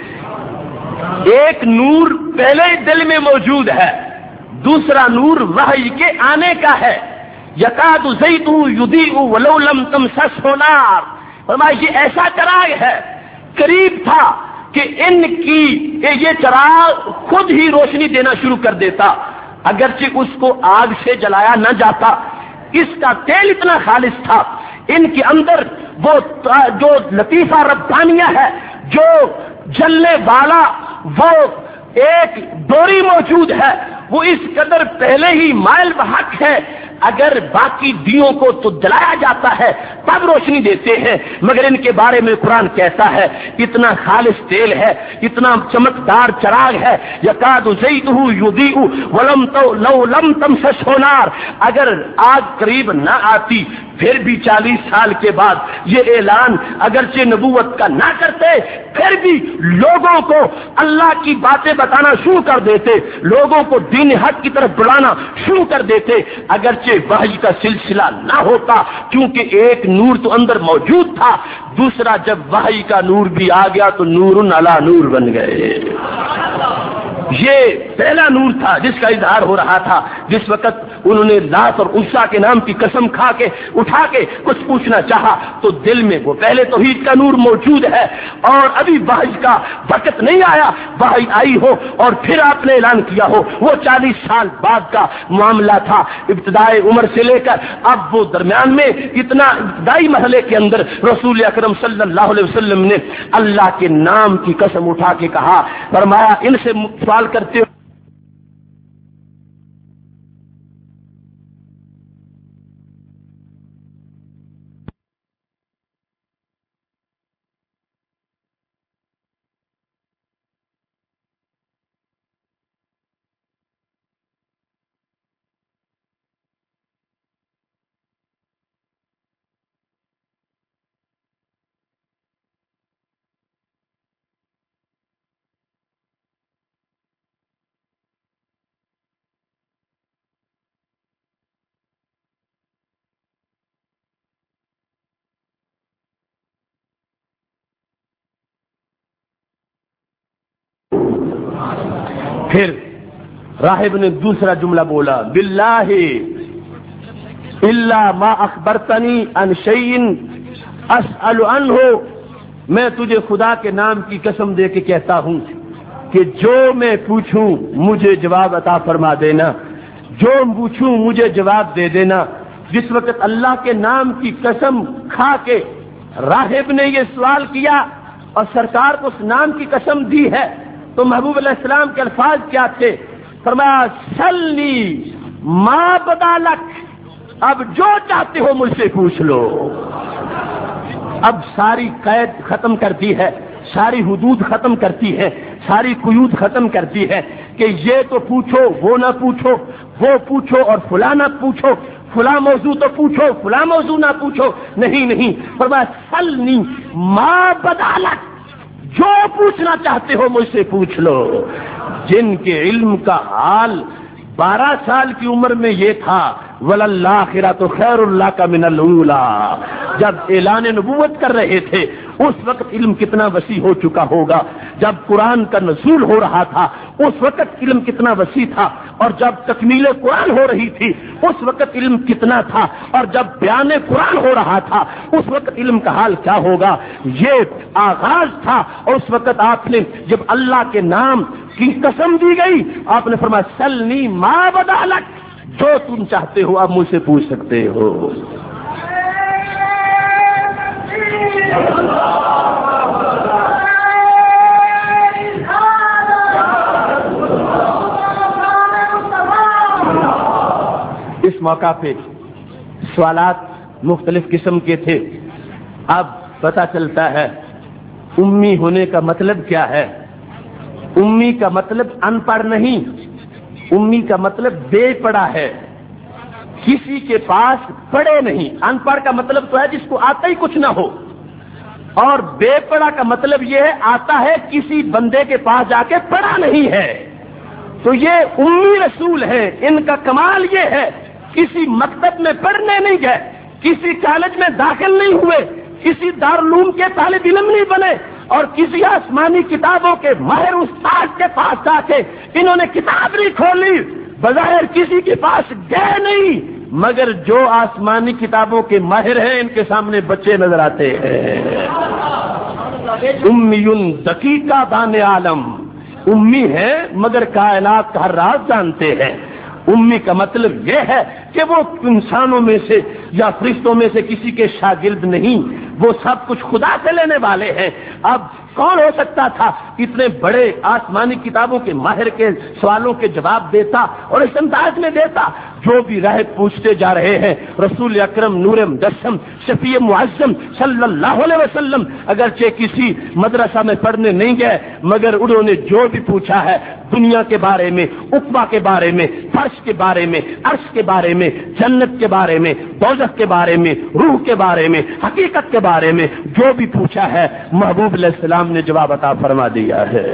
ایک نور پہلے دل میں موجود ہے، دوسرا نور وحی کے آنے کا ہے، یکاد زیتہ یضیء ولو لم تمسسہ نار، فرمایا یہ ایسا چراغ ہے، قریب تھا کہ ان کی یہ چراغ خود ہی روشنی دینا شروع کر دیتا، اگرچہ اس کو آگ سے جلایا نہ جاتا، اس کا تیل اتنا خالص تھا، ان کے اندر وہ جو لطیفہ ربانیہ ہے، جو جلنے والا وہ ایک ڈوری موجود ہے، وہ اس قدر پہلے ہی مائل بحق ہے، اگر باقی دیوں کو تو جلایا جاتا ہے تب روشنی دیتے ہیں، مگر ان کے بارے میں قرآن کہتا ہے اتنا خالص تیل ہے، اتنا چمکدار چراغ ہے، یکاد زیتہ یضیء لو لم تمسسہ نار، اگر آگ قریب نہ آتی پھر بھی 40 سال کے بعد یہ اعلان اگرچہ نبوت کا نہ کرتے پھر بھی لوگوں کو اللہ کی باتیں بتانا شروع کر دیتے، لوگوں کو دین حق کی طرف بلانا شروع کر دیتے، اگرچہ وحی کا سلسلہ نہ ہوتا، کیونکہ ایک نور تو اندر موجود تھا، دوسرا جب وحی کا نور بھی آ گیا تو نور علی نور بن گئے۔ یہ پہلا نور تھا جس کا اظہار ہو رہا تھا۔ جس وقت انہوں نے لات اور عزا کے نام کی قسم کھا کے اٹھا کے کچھ پوچھنا چاہا تو دل میں وہ پہلے توحید کا نور موجود ہے، اور ابھی وحی کا وقت نہیں آیا، وحی آئی ہو اور پھر آپ نے اعلان کیا ہو، وہ 40 سال بعد کا معاملہ تھا، ابتدائی عمر سے لے کر اب وہ درمیان میں اتنا ابتدائی مرحلے کے اندر رسول اکرم صلی اللہ علیہ وسلم نے اللہ کے نام کی قسم اٹھا کے کہا، فرمایا ان سے سوال کرتے ہو پھر راہب نے دوسرا جملہ بولا، باللہ الا ما اخبرتنی عن شیء اسأل عنہ، میں تجھے خدا کے نام کی قسم دے کے کہتا ہوں کہ جو میں پوچھوں مجھے جواب عطا فرما دینا، جو پوچھوں مجھے جواب دے دینا۔ جس وقت اللہ کے نام کی قسم کھا کے راہب نے یہ سوال کیا اور سرکار کو اس نام کی قسم دی ہے تو محبوب علیہ السلام کے الفاظ کیا تھے؟ فرمایا سلنی ما بدا لک، اب جو چاہتے ہو مجھ سے پوچھ لو۔ اب ساری قید ختم کر دی ہے، ساری حدود ختم کرتی ہے، ساری قیود ختم کرتی ہے کہ یہ تو پوچھو وہ نہ پوچھو، وہ پوچھو اور فلاں نہ پوچھو، فلاں موضوع تو پوچھو فلاں موضوع نہ پوچھو، نہیں فرمایا سلنی ما بدا لک، جو پوچھنا چاہتے ہو مجھ سے پوچھ لو۔ جن کے علم کا حال 12 سال کی عمر میں یہ تھا، وَلَلْآخِرَةُ خَيْرٌ لَكَ مِنَ الْأُولَىٰ، جب اعلان نبوت کر رہے تھے اس وقت علم کتنا وسیع ہو چکا ہوگا، جب قرآن کا نزول ہو رہا تھا اس وقت علم کتنا وسیع تھا، اور جب تکمیل قرآن ہو رہی تھی اس وقت علم کتنا تھا، اور جب بیان قرآن ہو رہا تھا اس وقت علم کا حال کیا ہوگا۔ یہ آغاز تھا، اور اس وقت آپ نے جب اللہ کے نام کی قسم دی گئی آپ نے فرمایا سلنی ما بدا لک، جو تم چاہتے ہو آپ مجھ سے پوچھ سکتے ہو۔ اس موقع پہ سوالات مختلف قسم کے تھے۔ اب پتہ چلتا ہے امی ہونے کا مطلب کیا ہے۔ امی کا مطلب ان پڑھ نہیں، امی کا مطلب بے پڑھا ہے، کسی کے پاس پڑھے نہیں۔ ان پڑھ کا مطلب تو ہے جس کو آتا ہی کچھ نہ ہو، اور بے پڑھا کا مطلب یہ ہے آتا ہے کسی بندے کے پاس جا کے پڑھا نہیں ہے۔ تو یہ امی رسول ہیں، ان کا کمال یہ ہے کسی مکتب میں پڑھنے نہیں گئے، کسی کالج میں داخل نہیں ہوئے، کسی دارالعلوم کے طالب علم نہیں بنے، اور کسی آسمانی کتابوں کے ماہر استاد کے پاس جا کے انہوں نے کتاب نہیں کھولی، بظاہر کسی کے پاس گئے نہیں، مگر جو آسمانی کتابوں کے ماہر ہیں ان کے سامنے بچے نظر آتے ہیں۔ امیٌ دقیقہ دان عالم، امی ہے مگر کائنات کا ہر راز جانتے ہیں۔ امی کا مطلب یہ ہے کہ وہ انسانوں میں سے یا فرشتوں میں سے کسی کے شاگرد نہیں، وہ سب کچھ خدا سے لینے والے ہیں۔ اب کون ہو سکتا تھا اتنے بڑے آسمانی کتابوں کے ماہر کے سوالوں کے جواب دیتا اور اس انداز میں دیتا؟ جو بھی راہب پوچھتے جا رہے ہیں رسول اکرم نور مجسم شفیع معظم صلی اللہ علیہ وسلم اگرچہ کسی مدرسہ میں پڑھنے نہیں گئے مگر انہوں نے جو بھی پوچھا ہے دنیا کے بارے میں، عقبہ کے بارے میں، فرش کے بارے میں، عرش کے بارے میں، جنت کے بارے میں، دوزخ کے بارے میں، روح کے بارے میں، حقیقت کے بارے میں جو بھی پوچھا ہے محبوب علیہ السلام نے جواب عطا فرما دیا ہے۔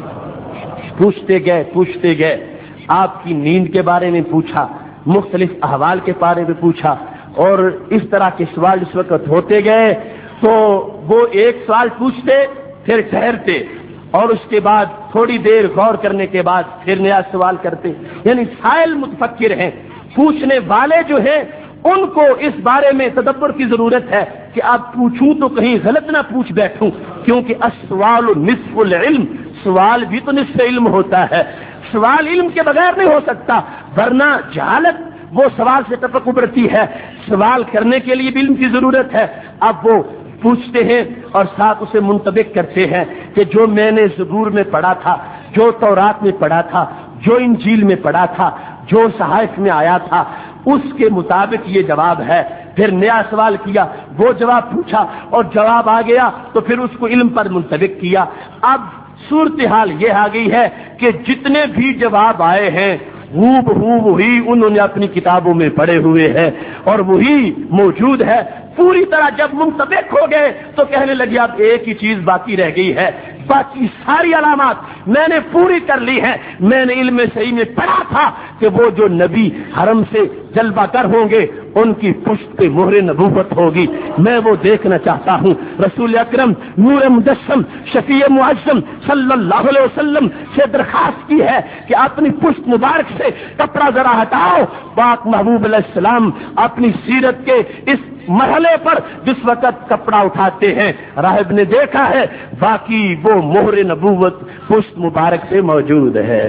پوچھتے گئے آپ کی نیند کے بارے میں پوچھا، مختلف احوال کے بارے میں پوچھا، اور اس طرح کے سوال اس وقت ہوتے گئے تو وہ ایک سوال پوچھتے پھر ٹھہرتے اور اس کے بعد تھوڑی دیر غور کرنے کے بعد پھر نیا سوال کرتے، یعنی سائل متفکر ہیں۔ پوچھنے والے جو ہیں ان کو اس بارے میں تدبر کی ضرورت ہے کہ آپ پوچھوں تو کہیں غلط نہ پوچھ بیٹھوں، کیونکہ السوال نصف العلم، سوال بھی تو نصف علم ہوتا ہے، سوال علم کے بغیر نہیں ہو سکتا، ورنہ جہالت وہ سوال سے ٹپک ابھرتی ہے، سوال کرنے کے لیے بھی علم کی ضرورت ہے۔ اب وہ پوچھتے ہیں اور ساتھ اسے منطبق کرتے ہیں کہ جو میں نے زبور میں پڑھا تھا، جو تورات میں پڑھا تھا، جو انجیل میں پڑھا تھا، جو صحائف میں آیا تھا اس کے مطابق یہ جواب ہے۔ پھر نیا سوال کیا، وہ جواب پوچھا اور جواب آ گیا تو پھر اس کو علم پر منطبق کیا۔ اب صورتحال یہ آ گئی ہے کہ جتنے بھی جواب آئے ہیں وہی انہوں نے اپنی کتابوں میں پڑھے ہوئے ہیں اور وہی موجود ہے۔ پوری طرح جب منطبق ہو گئے تو کہنے لگے اب ایک ہی چیز باقی رہ گئی ہے، باقی ساری علامات میں نے پوری کر لی ہیں۔ میں نے علم صحیح میں پڑھا تھا کہ وہ جو نبی حرم سے جلوہ گر ہوں گے ان کی پشت پہ مہر نبوت ہوگی، میں وہ دیکھنا چاہتا ہوں۔ رسول اکرم نور مجسم شفیع معظم صلی اللہ علیہ وسلم سے درخواست کی ہے کہ اپنی پشت مبارک سے کپڑا ذرا ہٹاؤ۔ پاک محبوب علیہ السلام اپنی سیرت کے اس مرحلے پر جس وقت کپڑا اٹھاتے ہیں راہب نے دیکھا ہے باقی وہ مہر نبوت پشت مبارک سے موجود ہے۔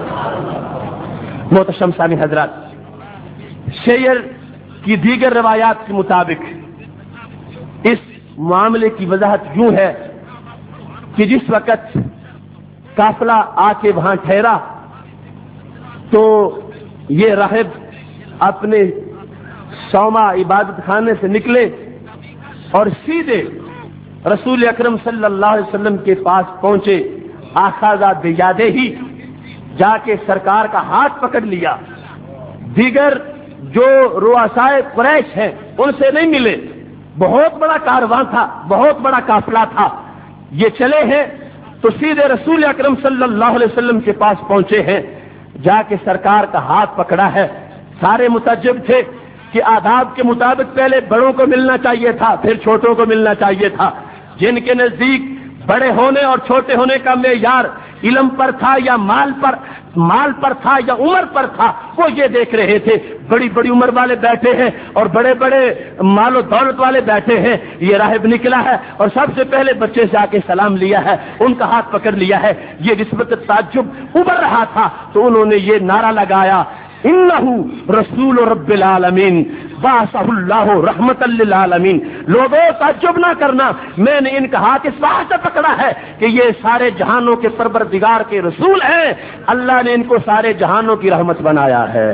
محترم سامعین حضرات، شیعر کی دیگر روایات کے مطابق اس معاملے کی وضاحت یوں ہے کہ جس وقت قافلہ آ کے وہاں ٹھہرا تو یہ راہب اپنے سوما عبادت خانے سے نکلے اور سیدھے رسول اکرم صلی اللہ علیہ وسلم کے پاس پہنچے۔ آخذہ بیادہ ہی جا کے سرکار کا ہاتھ پکڑ لیا۔ دیگر جو رؤسائے قریش ہیں ان سے نہیں ملے، بہت بڑا کارواں تھا، بہت بڑا قافلہ تھا، یہ چلے ہیں تو سیدھے رسول اکرم صلی اللہ علیہ وسلم کے پاس پہنچے ہیں، جا کے سرکار کا ہاتھ پکڑا ہے۔ سارے متعجب تھے کہ آداب کے مطابق پہلے بڑوں کو ملنا چاہیے تھا پھر چھوٹوں کو ملنا چاہیے تھا۔ جن کے نزدیک بڑے ہونے اور چھوٹے ہونے کا معیار علم پر تھا یا مال پر تھا یا عمر پر تھا وہ یہ دیکھ رہے تھے۔ بڑی بڑی عمر والے بیٹھے ہیں اور بڑے بڑے مال و دولت والے بیٹھے ہیں۔ یہ راہب نکلا ہے اور سب سے پہلے بچے سے آ کے سلام لیا ہے، ان کا ہاتھ پکڑ لیا ہے۔ یہ نسبت تعجب ابھر رہا تھا تو انہوں نے یہ نعرہ لگایا، انہو رسول رب العالمین بعثہ اللہ رحمت للعالمین۔ لوگوں تعجب نہ کرنا، میں نے ان کا ہاتھ اس بات سے پکڑا ہے کہ یہ سارے جہانوں کے پروردگار کے رسول ہیں، اللہ نے ان کو سارے جہانوں کی رحمت بنایا ہے۔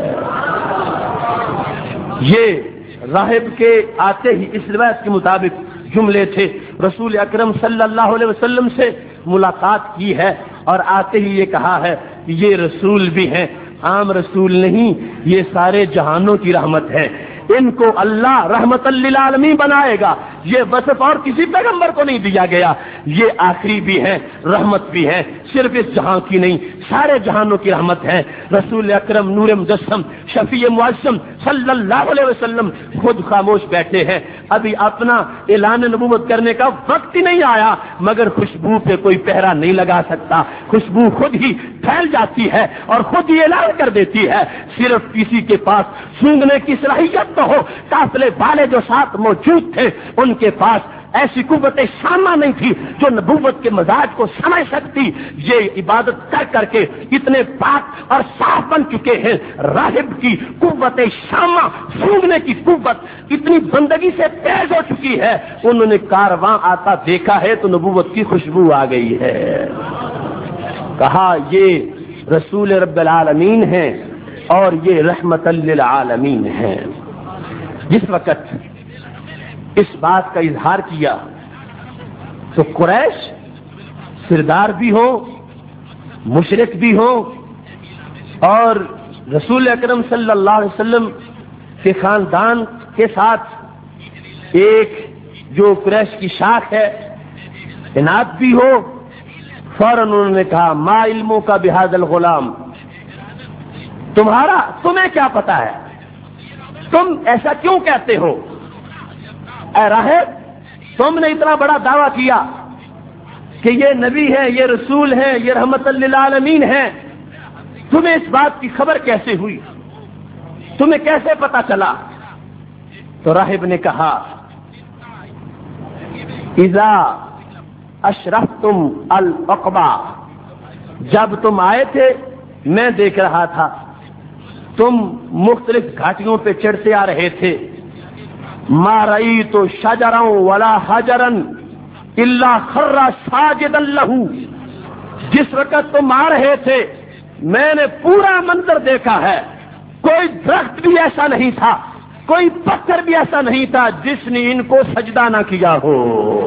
یہ راہب کے آتے ہی اس روایت کے مطابق جملے تھے۔ رسول اکرم صلی اللہ علیہ وسلم سے ملاقات کی ہے اور آتے ہی یہ کہا ہے کہ یہ رسول بھی ہیں، عام رسول نہیں، یہ سارے جہانوں کی رحمت ہے، ان کو اللہ رحمت للعالمین بنائے گا۔ یہ وصف اور کسی پیغمبر کو نہیں دیا گیا، یہ آخری بھی ہے، رحمت بھی ہے، صرف اس جہاں کی نہیں سارے جہانوں کی رحمت ہے۔ رسول اکرم نور مجسم شفیع معظم صلی اللہ علیہ وسلم خود خاموش بیٹھے ہیں، ابھی اپنا اعلان نبوت کرنے کا وقت ہی نہیں آیا، مگر خوشبو پہ کوئی پہرا نہیں لگا سکتا، خوشبو خود ہی پھیل جاتی ہے اور خود ہی اعلان کر دیتی ہے۔ صرف کسی کے پاس سونگنے کی صلاحیت تو ہو، قافلے والے جو ساتھ موجود تھے ان کے پاس ایسی قوت شامہ نہیں تھی جو نبوت کے مزاج کو سمجھ سکتی. یہ عبادت کر کر کے اتنے پاک اور صاف بن چکے ہیں. راہب کی قوت شامہ سونگنے کی قوت اتنی بندگی سے تیز ہو چکی ہے, انہوں نے کارواں آتا دیکھا ہے تو نبوت کی خوشبو آ گئی ہے. کہا یہ رسول رب العالمین ہیں اور یہ رحمت للعالمین ہیں. جس وقت اس بات کا اظہار کیا تو قریش سردار بھی ہو, مشرک بھی ہو, اور رسول اکرم صلی اللہ علیہ وسلم کے خاندان کے ساتھ ایک جو قریش کی شاخ ہے عناد بھی ہو, فوراً انہوں نے کہا ما علموں کا بہذا الغلام, تمہیں کیا پتا ہے, تم ایسا کیوں کہتے ہو؟ اے راہب, تم نے اتنا بڑا دعویٰ کیا کہ یہ نبی ہے, یہ رسول ہے, یہ رحمت للعالمین ہے, تمہیں اس بات کی خبر کیسے ہوئی, تمہیں کیسے پتا چلا؟ تو راہب نے کہا اذا اشرفتم العقبہ, جب تم آئے تھے میں دیکھ رہا تھا تم مختلف گھاٹیوں پہ چڑھتے آ رہے تھے. ما رأیت شجرا ولا حجرا الا خر ساجدا له, جس وقت تم آ رہے تھے میں نے پورا منظر دیکھا ہے, کوئی درخت بھی ایسا نہیں تھا, کوئی پتھر بھی ایسا نہیں تھا جس نے ان کو سجدہ نہ کیا ہو.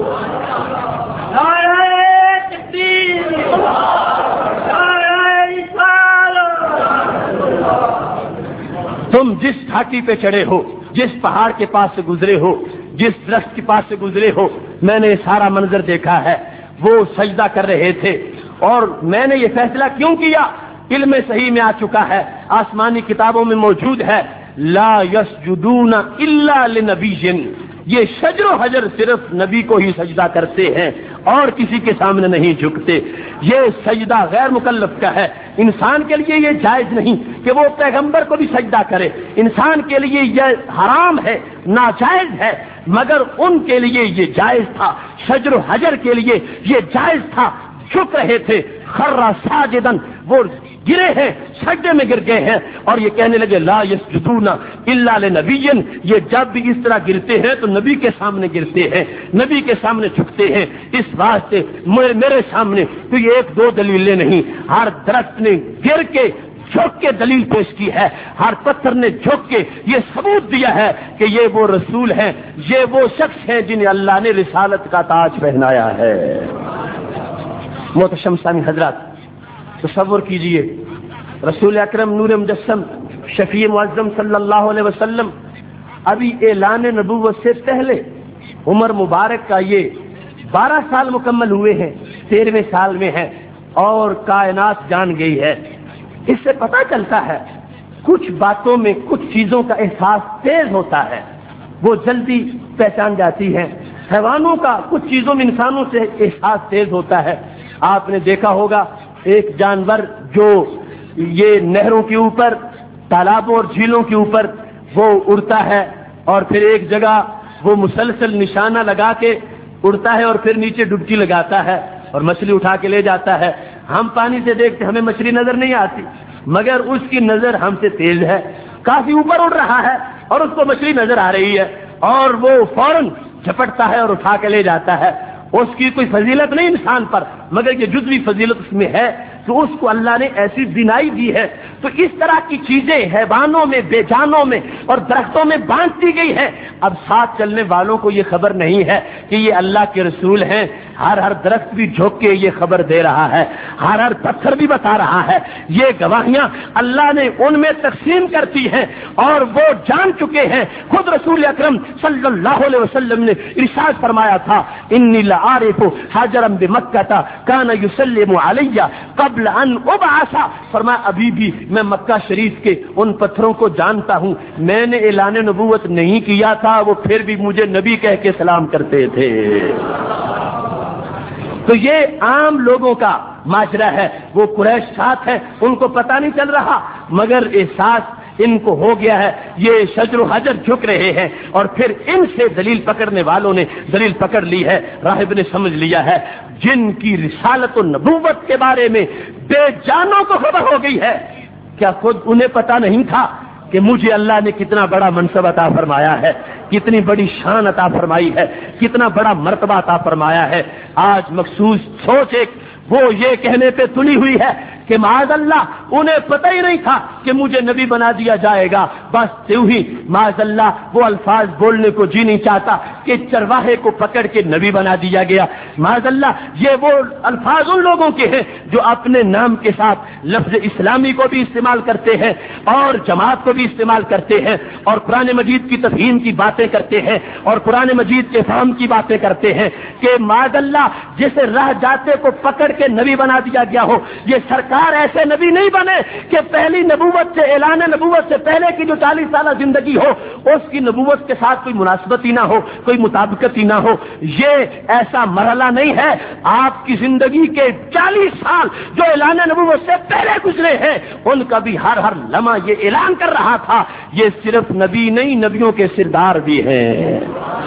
تم جس گھاٹی پہ چڑھے ہو, جس پہاڑ کے پاس سے گزرے ہو, جس درخت کے پاس سے گزرے ہو, میں نے سارا منظر دیکھا ہے, وہ سجدہ کر رہے تھے. اور میں نے یہ فیصلہ کیوں کیا؟ علم صحیح میں آ چکا ہے, آسمانی کتابوں میں موجود ہے, لا یسجدون الا لنبی, یہ شجر و حجر صرف نبی کو ہی سجدہ کرتے ہیں اور کسی کے سامنے نہیں جھکتے. یہ سجدہ غیر مکلف کا ہے, انسان کے لیے یہ جائز نہیں کہ وہ پیغمبر کو بھی سجدہ کرے, انسان کے لیے یہ حرام ہے, ناجائز ہے, مگر ان کے لیے یہ جائز تھا. شجر و حجر کے لیے یہ جائز تھا, جھک رہے تھے. خرّ ساجدن, وہ گرے ہیں, سجدے میں گر گئے ہیں, اور یہ کہنے لگے لا یسجدون الا لنبی, یہ جب بھی اس طرح گرتے ہیں تو نبی کے سامنے گرتے ہیں, نبی کے سامنے جھکتے ہیں. اس واسطے میرے سامنے تو یہ ایک دو دلیلیں نہیں, ہر درخت نے گر کے جھک کے دلیل پیش کی ہے, ہر پتھر نے جھک کے یہ ثبوت دیا ہے کہ یہ وہ رسول ہیں, یہ وہ شخص ہیں جنہیں اللہ نے رسالت کا تاج پہنایا ہے. محترم سامعین حضرات, تصور کیجئے رسول اکرم نور مجسم شفیع معظم صلی اللہ علیہ وسلم ابھی اعلان نبوت سے پہلے عمر مبارک کا یہ 12 سال مکمل ہوئے ہیں, 13ویں سال میں ہے اور کائنات جان گئی ہے. اس سے پتہ چلتا ہے کچھ باتوں میں کچھ چیزوں کا احساس تیز ہوتا ہے, وہ جلدی پہچان جاتی ہیں. حیوانوں کا کچھ چیزوں میں انسانوں سے احساس تیز ہوتا ہے. آپ نے دیکھا ہوگا ایک جانور جو یہ نہروں کے اوپر, تالابوں اور جھیلوں کے اوپر وہ اڑتا ہے اور پھر ایک جگہ وہ مسلسل نشانہ لگا کے اڑتا ہے اور پھر نیچے ڈبکی لگاتا ہے اور مچھلی اٹھا کے لے جاتا ہے. ہم پانی سے دیکھتے ہمیں مچھلی نظر نہیں آتی, مگر اس کی نظر ہم سے تیز ہے, کافی اوپر اڑ رہا ہے اور اس کو مچھلی نظر آ رہی ہے اور وہ فوراً جھپٹتا ہے اور اٹھا کے لے جاتا ہے. اس کی کوئی فضیلت نہیں انسان پر, مگر یہ جزوی فضیلت اس میں ہے تو اس کو اللہ نے ایسی بینائی دی ہے. تو اس طرح کی چیزیں حیوانوں میں, بے جانوں میں اور درختوں میں بانٹ دی گئی ہے. اب ساتھ چلنے والوں کو یہ خبر نہیں ہے کہ یہ اللہ کے رسول ہیں. ہر درخت بھی جھک کے یہ خبر دے رہا ہے, ہر پتھر بھی بتا رہا ہے. یہ گواہیاں اللہ نے ان میں تقسیم کرتی ہیں اور وہ جان چکے ہیں. خود رسول اکرم صلی اللہ علیہ وسلم نے ارشاد فرمایا تھا, انی لعارف حجرا بمکہ کان یسلم علی قبل ان ابعث. فرمایا ابھی بھی میں مکہ شریف کے ان پتھروں کو جانتا ہوں, میں نے اعلان نبوت نہیں کیا تھا, وہ پھر بھی مجھے نبی کہہ کے سلام کرتے تھے. تو یہ عام لوگوں کا ماجرا ہے. وہ قریش ساتھ ہے, ان کو پتہ نہیں چل رہا, مگر احساس ان کو ہو گیا ہے، یہ شجر و حجر جھک رہے ہیں، اور پھر ان سے دلیل پکڑنے والوں نے دلیل پکڑ لی ہے، راہب نے سمجھ لیا ہے جن کی رسالت و نبوت کے بارے میں بے جانوں کو خبر ہو گئی ہے، کیا خود انہیں پتا نہیں تھا کہ مجھے اللہ نے کتنا بڑا منصب عطا فرمایا ہے، کتنی بڑی شان عطا فرمائی ہے، کتنا بڑا مرتبہ عطا فرمایا ہے۔ آج مخصوص سوچ ایک وہ یہ کہنے پہ تلی ہوئی ہے کہ معاذ اللہ انہیں پتہ ہی نہیں تھا کہ مجھے نبی بنا دیا جائے گا، بس یوں ہی معاذ اللہ وہ الفاظ بولنے کو جی نہیں چاہتا کہ چرواہے کو پکڑ کے نبی بنا دیا گیا۔ معاذ اللہ یہ وہ الفاظ ان لوگوں کے ہیں جو اپنے نام کے ساتھ لفظ اسلامی کو بھی استعمال کرتے ہیں اور جماعت کو بھی استعمال کرتے ہیں اور قرآن مجید کی تفہیم کی باتیں کرتے ہیں اور قرآن مجید کے فہم کی باتیں کرتے ہیں کہ معاذ اللہ جسے راہ جاتے کو پکڑ کے نبی بنا دیا گیا ہو۔ یہ سرکار ایسے نبی نہیں بنے کہ پہلی نبوت سے اعلان نبوت سے پہلے کی جو 40 سالہ زندگی ہو اس کی نبوت کے ساتھ کوئی مناسبت ہی نہ ہو، کوئی مطابقت ہی نہ ہو۔ یہ ایسا مرحلہ نہیں ہے۔ آپ کی زندگی کے 40 سال جو اعلان نبوت سے پہلے گزرے ہیں ان کا بھی ہر لمحہ یہ اعلان کر رہا تھا یہ صرف نبی نہیں، نبیوں کے سردار بھی ہیں۔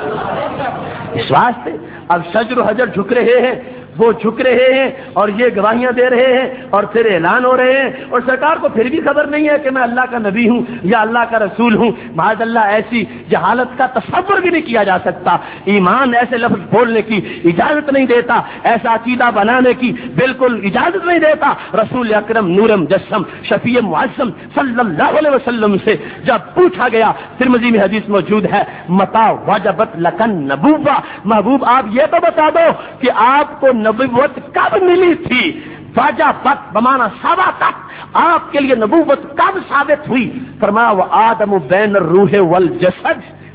اس واسطے اب شجر و حجر جھک رہے ہیں، وہ جھک رہے ہیں اور یہ گواہیاں دے رہے ہیں اور پھر اعلان ہو رہے ہیں، اور سرکار کو پھر بھی خبر نہیں ہے کہ میں اللہ کا نبی ہوں یا اللہ کا رسول ہوں۔ معاذ اللہ ایسی جہالت کا تصور بھی نہیں کیا جا سکتا۔ ایمان ایسے لفظ بولنے کی اجازت نہیں دیتا، ایسا عقیدہ بنانے کی بالکل اجازت نہیں دیتا۔ رسول اکرم نور مجسم شفیع معظم صلی اللہ علیہ وسلم سے جب پوچھا گیا، ترمذی میں حدیث موجود ہے، متا وجبت لکن نبوہ، محبوب آپ یہ تو بتا دو کہ آپ کو نبوت کب ملی تھی؟ واجبت بمانا ثابت، آپ کے لیے نبوت کب ثابت ہوئی؟ فرمایا وہ آدم بین الروح والجسد،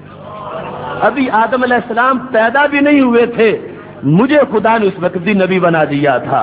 ابھی آدم علیہ السلام پیدا بھی نہیں ہوئے تھے، مجھے خدا نے اس وقت بھی نبی بنا دیا تھا۔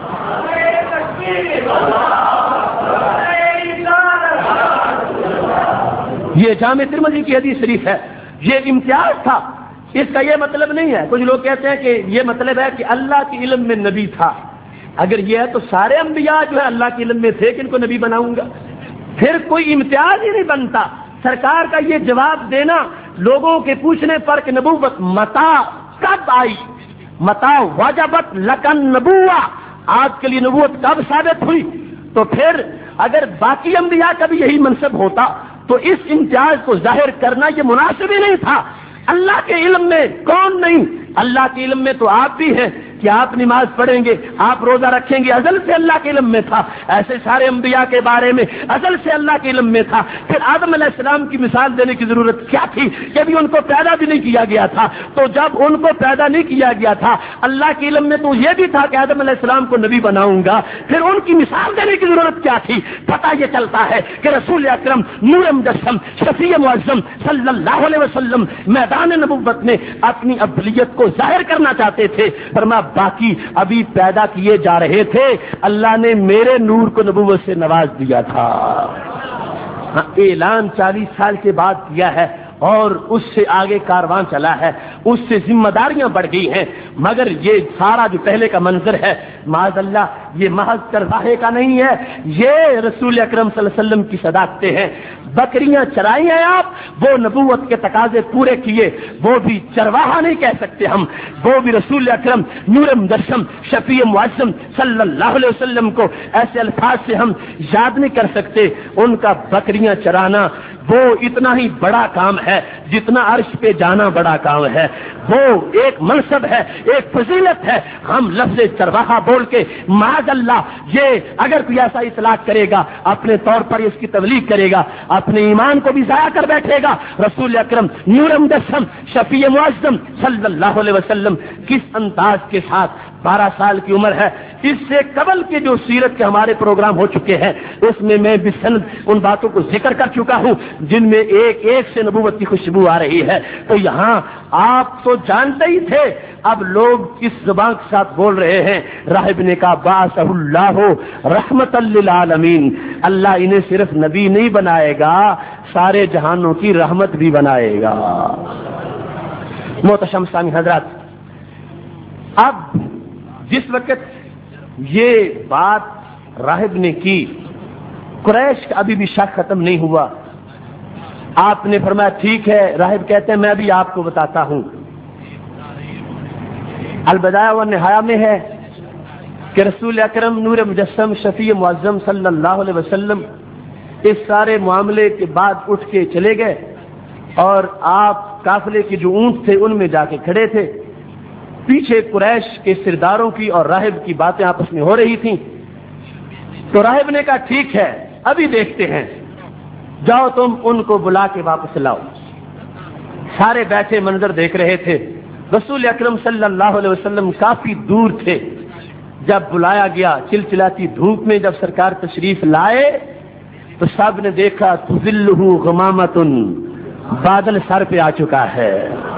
یہ جامع ترمذی کی حدیث شریف ہے۔ یہ امتیاز تھا، اس کا یہ مطلب نہیں ہے، کچھ لوگ کہتے ہیں کہ یہ مطلب ہے کہ اللہ کے علم میں نبی تھا۔ اگر یہ ہے تو سارے انبیاء جو ہے اللہ کے علم میں تھے کہ ان کو نبی بناؤں گا، پھر کوئی امتیاز ہی نہیں بنتا۔ سرکار کا یہ جواب دینا لوگوں کے پوچھنے پر کہ نبوت متا کب آئی، متا وجبت لکن نبوہ، آپ کے لیے نبوت کب ثابت ہوئی، تو پھر اگر باقی انبیاء کا بھی یہی منصب ہوتا تو اس امتیاز کو ظاہر کرنا یہ مناسب ہی نہیں تھا۔ اللہ کے علم میں کون نہیں؟ اللہ کے علم میں تو آپ بھی ہیں کہ آپ نماز پڑھیں گے، آپ روزہ رکھیں گے، ازل سے اللہ کے علم میں تھا۔ ایسے سارے انبیاء کے بارے میں ازل سے اللہ کے علم میں تھا۔ پھر آدم علیہ السلام کی مثال دینے کی ضرورت کیا تھی کہ ابھی ان کو پیدا بھی نہیں کیا گیا تھا؟ تو جب ان کو پیدا نہیں کیا گیا تھا اللہ کے علم میں تو یہ بھی تھا کہ آدم علیہ السلام کو نبی بناؤں گا، پھر ان کی مثال دینے کی ضرورت کیا تھی؟ پتہ یہ چلتا ہے کہ رسول اکرم نور مجسم شفیع معظم صلی اللہ علیہ وسلم میدان نبوت میں اپنی افضلیت کو ظاہر کرنا چاہتے تھے، فرمایا باقی ابھی پیدا کیے جا رہے تھے، اللہ نے میرے نور کو نبوت سے نواز دیا تھا۔ اعلان 40 سال کے بعد کیا ہے اور اس سے آگے کاروان چلا ہے، اس سے ذمہ داریاں بڑھ گئی ہیں، مگر یہ سارا جو پہلے کا منظر ہے معاذ اللہ یہ محض چرواہے کا نہیں ہے، یہ رسول اکرم صلی اللہ علیہ وسلم کی صداقتیں ہیں۔ بکریاں چرائی ہیں آپ، وہ نبوت کے تقاضے پورے کیے، وہ بھی چرواہا نہیں کہہ سکتے ہم، وہ بھی رسول اکرم نور مجسم شفیع معظم صلی اللہ علیہ وسلم کو ایسے الفاظ سے ہم یاد نہیں کر سکتے۔ ان کا بکریاں چرانا وہ اتنا ہی بڑا کام ہے جتنا عرش پہ جانا بڑا کام ہے، وہ ایک منصب ہے، ایک فضیلت ہے۔ ہم لفظ چرواہا بول کے معاذ اللہ یہ اگر کوئی ایسا اطلاق کرے گا اپنے طور پر اس کی تبلیغ کرے گا، اپنے ایمان کو بھی ضائع کر بیٹھے گا۔ رسول اکرم نور مجسم شفیع معظم صلی اللہ علیہ وسلم کس انداز کے ساتھ 12 سال کی عمر ہے، اس سے قبل کے جو سیرت کے ہمارے پروگرام ہو چکے ہیں اس میں میں بسند ان باتوں کو ذکر کر چکا ہوں جن میں ایک ایک سے نبوت کی خوشبو آ رہی ہے۔ تو یہاں آپ تو جانتے ہی تھے، اب لوگ کس زبان کے ساتھ بول رہے ہیں؟ راہب نے کہا باعثہ اللہ رحمت للعالمین، اللہ انہیں صرف نبی نہیں بنائے گا، سارے جہانوں کی رحمت بھی بنائے گا۔ محترم سامعین حضرات، اب جس وقت یہ بات راہب نے کی، قریش کا ابھی بھی شک ختم نہیں ہوا آپ نے فرمایا ٹھیک ہے. راہب کہتے ہیں میں بھی آپ کو بتاتا ہوں. البدایہ والنہایہ میں ہے کہ رسول اکرم نور مجسم شفیع معظم صلی اللہ علیہ وسلم اس سارے معاملے کے بعد اٹھ کے چلے گئے اور آپ قافلے کے جو اونٹ تھے ان میں جا کے کھڑے تھے. پیچھے قریش کے سرداروں کی اور راہب کی باتیں آپس میں ہو رہی تھیں. تو راہب نے کہا ٹھیک ہے ابھی دیکھتے ہیں, جاؤ تم ان کو بلا کے واپس لاؤ. سارے بیٹھے منظر دیکھ رہے تھے. رسول اکرم صلی اللہ علیہ وسلم کافی دور تھے. جب بلایا گیا چلچلاتی دھوپ میں جب سرکار تشریف لائے تو سب نے دیکھا تظلہ غمامۃ, بادل سر پہ آ چکا ہے.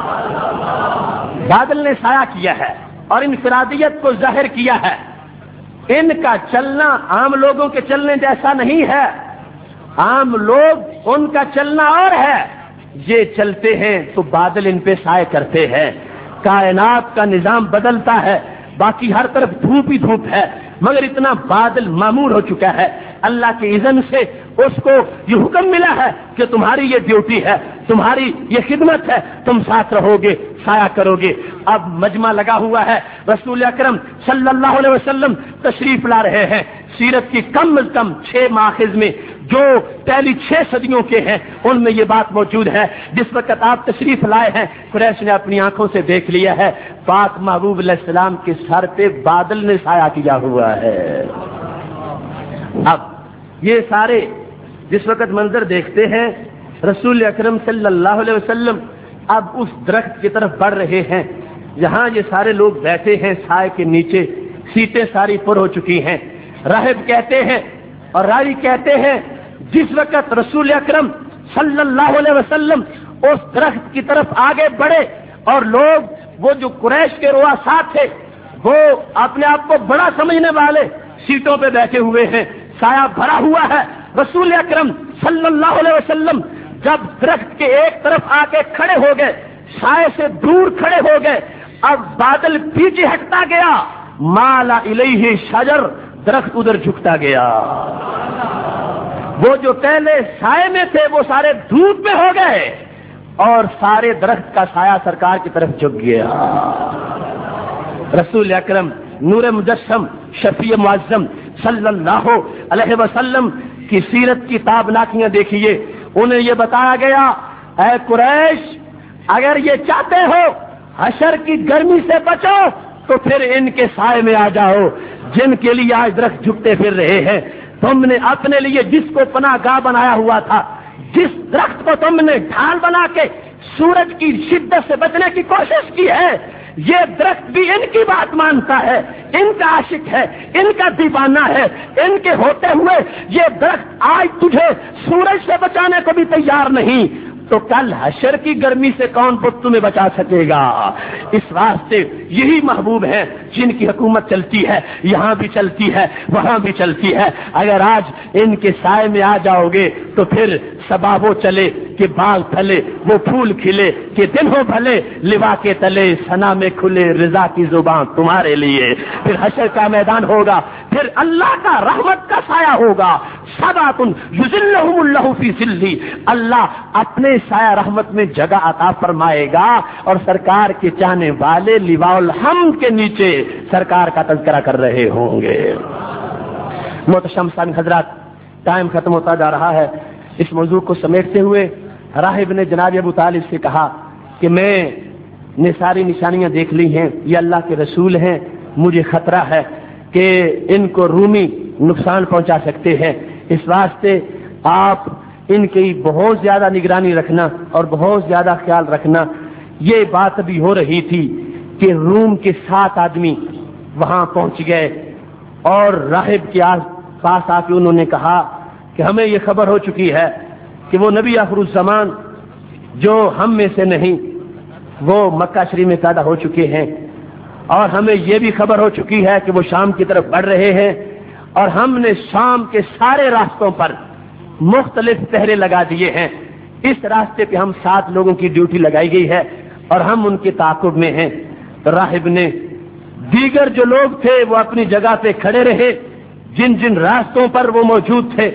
بادل نے سایہ کیا ہے اور انفرادیت کو ظاہر کیا ہے. ان کا چلنا عام لوگوں کے چلنے جیسا نہیں ہے. عام لوگ ان کا چلنا اور ہے. یہ چلتے ہیں تو بادل ان پہ سائے کرتے ہیں. کائنات کا نظام بدلتا ہے, باقی ہر طرف دھوپ ہی دھوپ ہے, مگر اتنا بادل معمور ہو چکا ہے. اللہ کے اذن سے اس کو یہ حکم ملا ہے کہ تمہاری یہ ڈیوٹی ہے, تمہاری یہ خدمت ہے, تم ساتھ رہو گے, سایہ کرو گے. اب مجمع لگا ہوا ہے. رسول اکرم صلی اللہ علیہ وسلم تشریف لا رہے ہیں. سیرت کی کم از کم 6 ماخذ میں جو پہلی 6 صدیوں کے ہیں ان میں یہ بات موجود ہے. جس وقت آپ تشریف لائے ہیں قریش نے اپنی آنکھوں سے دیکھ لیا ہے پاک محبوب علیہ السلام کے سر پہ بادل نے سایہ کیا ہوا ہے. اب یہ سارے جس وقت منظر دیکھتے ہیں رسول اکرم صلی اللہ علیہ وسلم اب اس درخت کی طرف بڑھ رہے ہیں جہاں یہ سارے لوگ بیٹھے ہیں سائے کے نیچے. سیٹیں ساری پر ہو چکی ہیں. راہب کہتے ہیں اور راوی کہتے ہیں جس وقت رسول اکرم صلی اللہ علیہ وسلم اس درخت کی طرف آگے بڑھے اور لوگ وہ جو قریش کے رؤساء تھے وہ اپنے آپ کو بڑا سمجھنے والے سیٹوں پہ بیٹھے ہوئے ہیں, سایہ بھرا ہوا ہے. رسول اکرم صلی اللہ علیہ وسلم جب درخت کے ایک طرف آ کے کھڑے ہو گئے, سائے سے دور کھڑے ہو گئے, اب بادل پیچھے ہٹتا گیا. مالا الیہ شجر, درخت ادھر جھکتا گیا. وہ جو پہلے سائے میں تھے وہ سارے دھوپ میں ہو گئے اور سارے درخت کا سایہ سرکار کی طرف جھک گیا. رسول اکرم نور مجسم شفیع معظم صلی اللہ علیہ وسلم کی سیرت کی تابناکیاں دیکھیے. انہیں یہ بتایا گیا اے قریش اگر یہ چاہتے ہو حشر کی گرمی سے بچو تو پھر ان کے سائے میں آ جاؤ جن کے لیے آج درخت جھکتے پھر رہے ہیں. تم نے اپنے لیے جس کو پناہ گاہ بنایا ہوا تھا, جس درخت کو تم نے ڈھال بنا کے سورج کی شدت سے بچنے کی کوشش کی ہے, یہ درخت بھی ان کی بات مانتا ہے, ان کا عاشق ہے, ان کا دیوانہ ہے. ان کے ہوتے ہوئے یہ درخت آج تجھے سورج سے بچانے کو بھی تیار نہیں, تو کل حشر کی گرمی سے کون بت تمہیں بچا سکے گا. اس واسطے یہی محبوب ہیں جن کی حکومت چلتی ہے, یہاں بھی چلتی ہے, وہاں بھی چلتی ہے. اگر آج ان کے سائے میں آ جاؤ گے تو پھر صبا وہ چلے کہ باغ پھلے, وہ پھول کھلے کہ دن ہو بھلے, لوا کے تلے ثنا میں کھلے رضا کی زبان تمہارے لیے. پھر حشر کا میدان ہوگا, پھر اللہ کا رحمت کا سایہ ہوگا. سبعۃ یظلھم اللہ فی ظلہ, اللہ اپنے سایہ رحمت میں جگہ عطا فرمائے گا اور سرکار کے چاہنے والے لواء الحمد کے نیچے سرکار کا تذکرہ کر رہے ہوں گے. محترم سامعین حضرات, ٹائم ختم ہوتا جا رہا ہے. اس موضوع کو سمیٹتے ہوئے راہب نے جناب ابو طالب سے کہا کہ میں نے ساری نشانیاں دیکھ لی ہیں, یہ اللہ کے رسول ہیں, مجھے خطرہ ہے کہ ان کو رومی نقصان پہنچا سکتے ہیں. اس واسطے آپ ان کی بہت زیادہ نگرانی رکھنا اور بہت زیادہ خیال رکھنا. یہ بات بھی ہو رہی تھی کہ روم کے 7 آدمی وہاں پہنچ گئے اور راہب کے پاس آ کے انہوں نے کہا کہ ہمیں یہ خبر ہو چکی ہے کہ وہ نبی آخر الزمان جو ہم میں سے نہیں وہ مکہ شریف میں پیدا ہو چکے ہیں, اور ہمیں یہ بھی خبر ہو چکی ہے کہ وہ شام کی طرف بڑھ رہے ہیں, اور ہم نے شام کے سارے راستوں پر مختلف پہرے لگا دیے ہیں. اس راستے پہ ہم 7 لوگوں کی ڈیوٹی لگائی گئی ہے اور ہم ان کے تعاقب میں ہیں. راہب نے دیگر جو لوگ تھے وہ اپنی جگہ پہ کھڑے رہے, جن جن راستوں پر وہ موجود تھے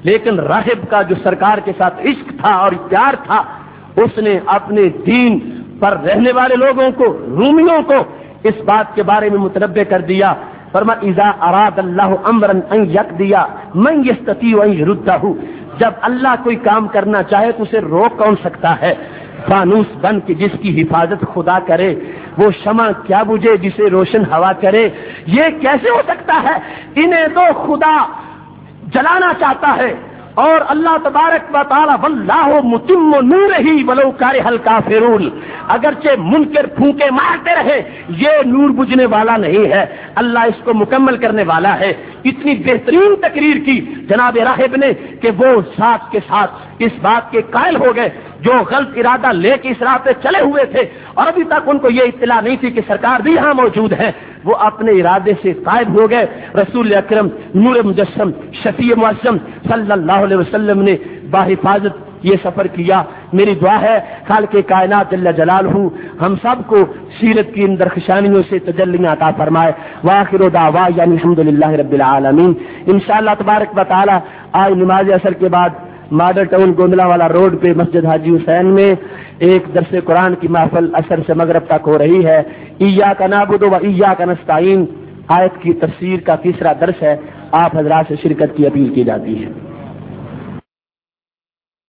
لیکن راہب کا جو سرکار کے ساتھ عشق تھا اور پیار تھا، اس نے اپنے دین پر رہنے والے لوگوں کو، رومیوں کو اس بات کے بارے میں متنبہ کر دیا. فرما اذا اراد اللہ امرا ان یقضی من یستطیع ان یردہ، جب اللہ کوئی کام کرنا چاہے تو اسے روک کون سکتا ہے؟ فانوس بن کے جس کی حفاظت خدا کرے، وہ شمع کیا بجھے جسے روشن ہوا کرے. یہ کیسے ہو سکتا ہے؟ انہیں تو خدا جلانا چاہتا ہے، اور اللہ تبارک و تعالی واللہ متم نورہ ولو کرہ الکافرون، اگرچہ منکر پھونکے مارتے رہے یہ نور بجھنے والا نہیں ہے، اللہ اس کو مکمل کرنے والا ہے. اتنی بہترین تقریر کی جناب راہب نے کہ وہ ساتھ کے ساتھ اس بات کے قائل ہو گئے جو غلط ارادہ لے کے اس راہ پہ چلے ہوئے تھے، اور ابھی تک ان کو یہ اطلاع نہیں تھی کہ سرکار بھی یہاں موجود ہے. وہ اپنے ارادے سے قائب ہو گئے. رسول اکرم نور مجسم شفیع معظم صلی اللہ علیہ وسلم نے باحفاظت یہ سفر کیا. میری دعا ہے خالق کائنات جل جلالہ ہم سب کو سیرت کی ان درخشانیوں سے تجلیاں عطا فرمائے. وآخر دعوانا الحمدللہ رب العالمین. انشاءاللہ تبارک و تعالی آج نماز عصر کے بعد ماڈل ٹاؤن گوندلا والا روڈ پہ مسجد حاجی حسین میں ایک درس قرآن کی محفل عصر سے مغرب تک ہو رہی ہے. ایاک نعبد و ایاک نستعین آیت کی تفسیر کا تیسرا درس ہے. آپ حضرات سے شرکت کی اپیل کی جاتی ہے.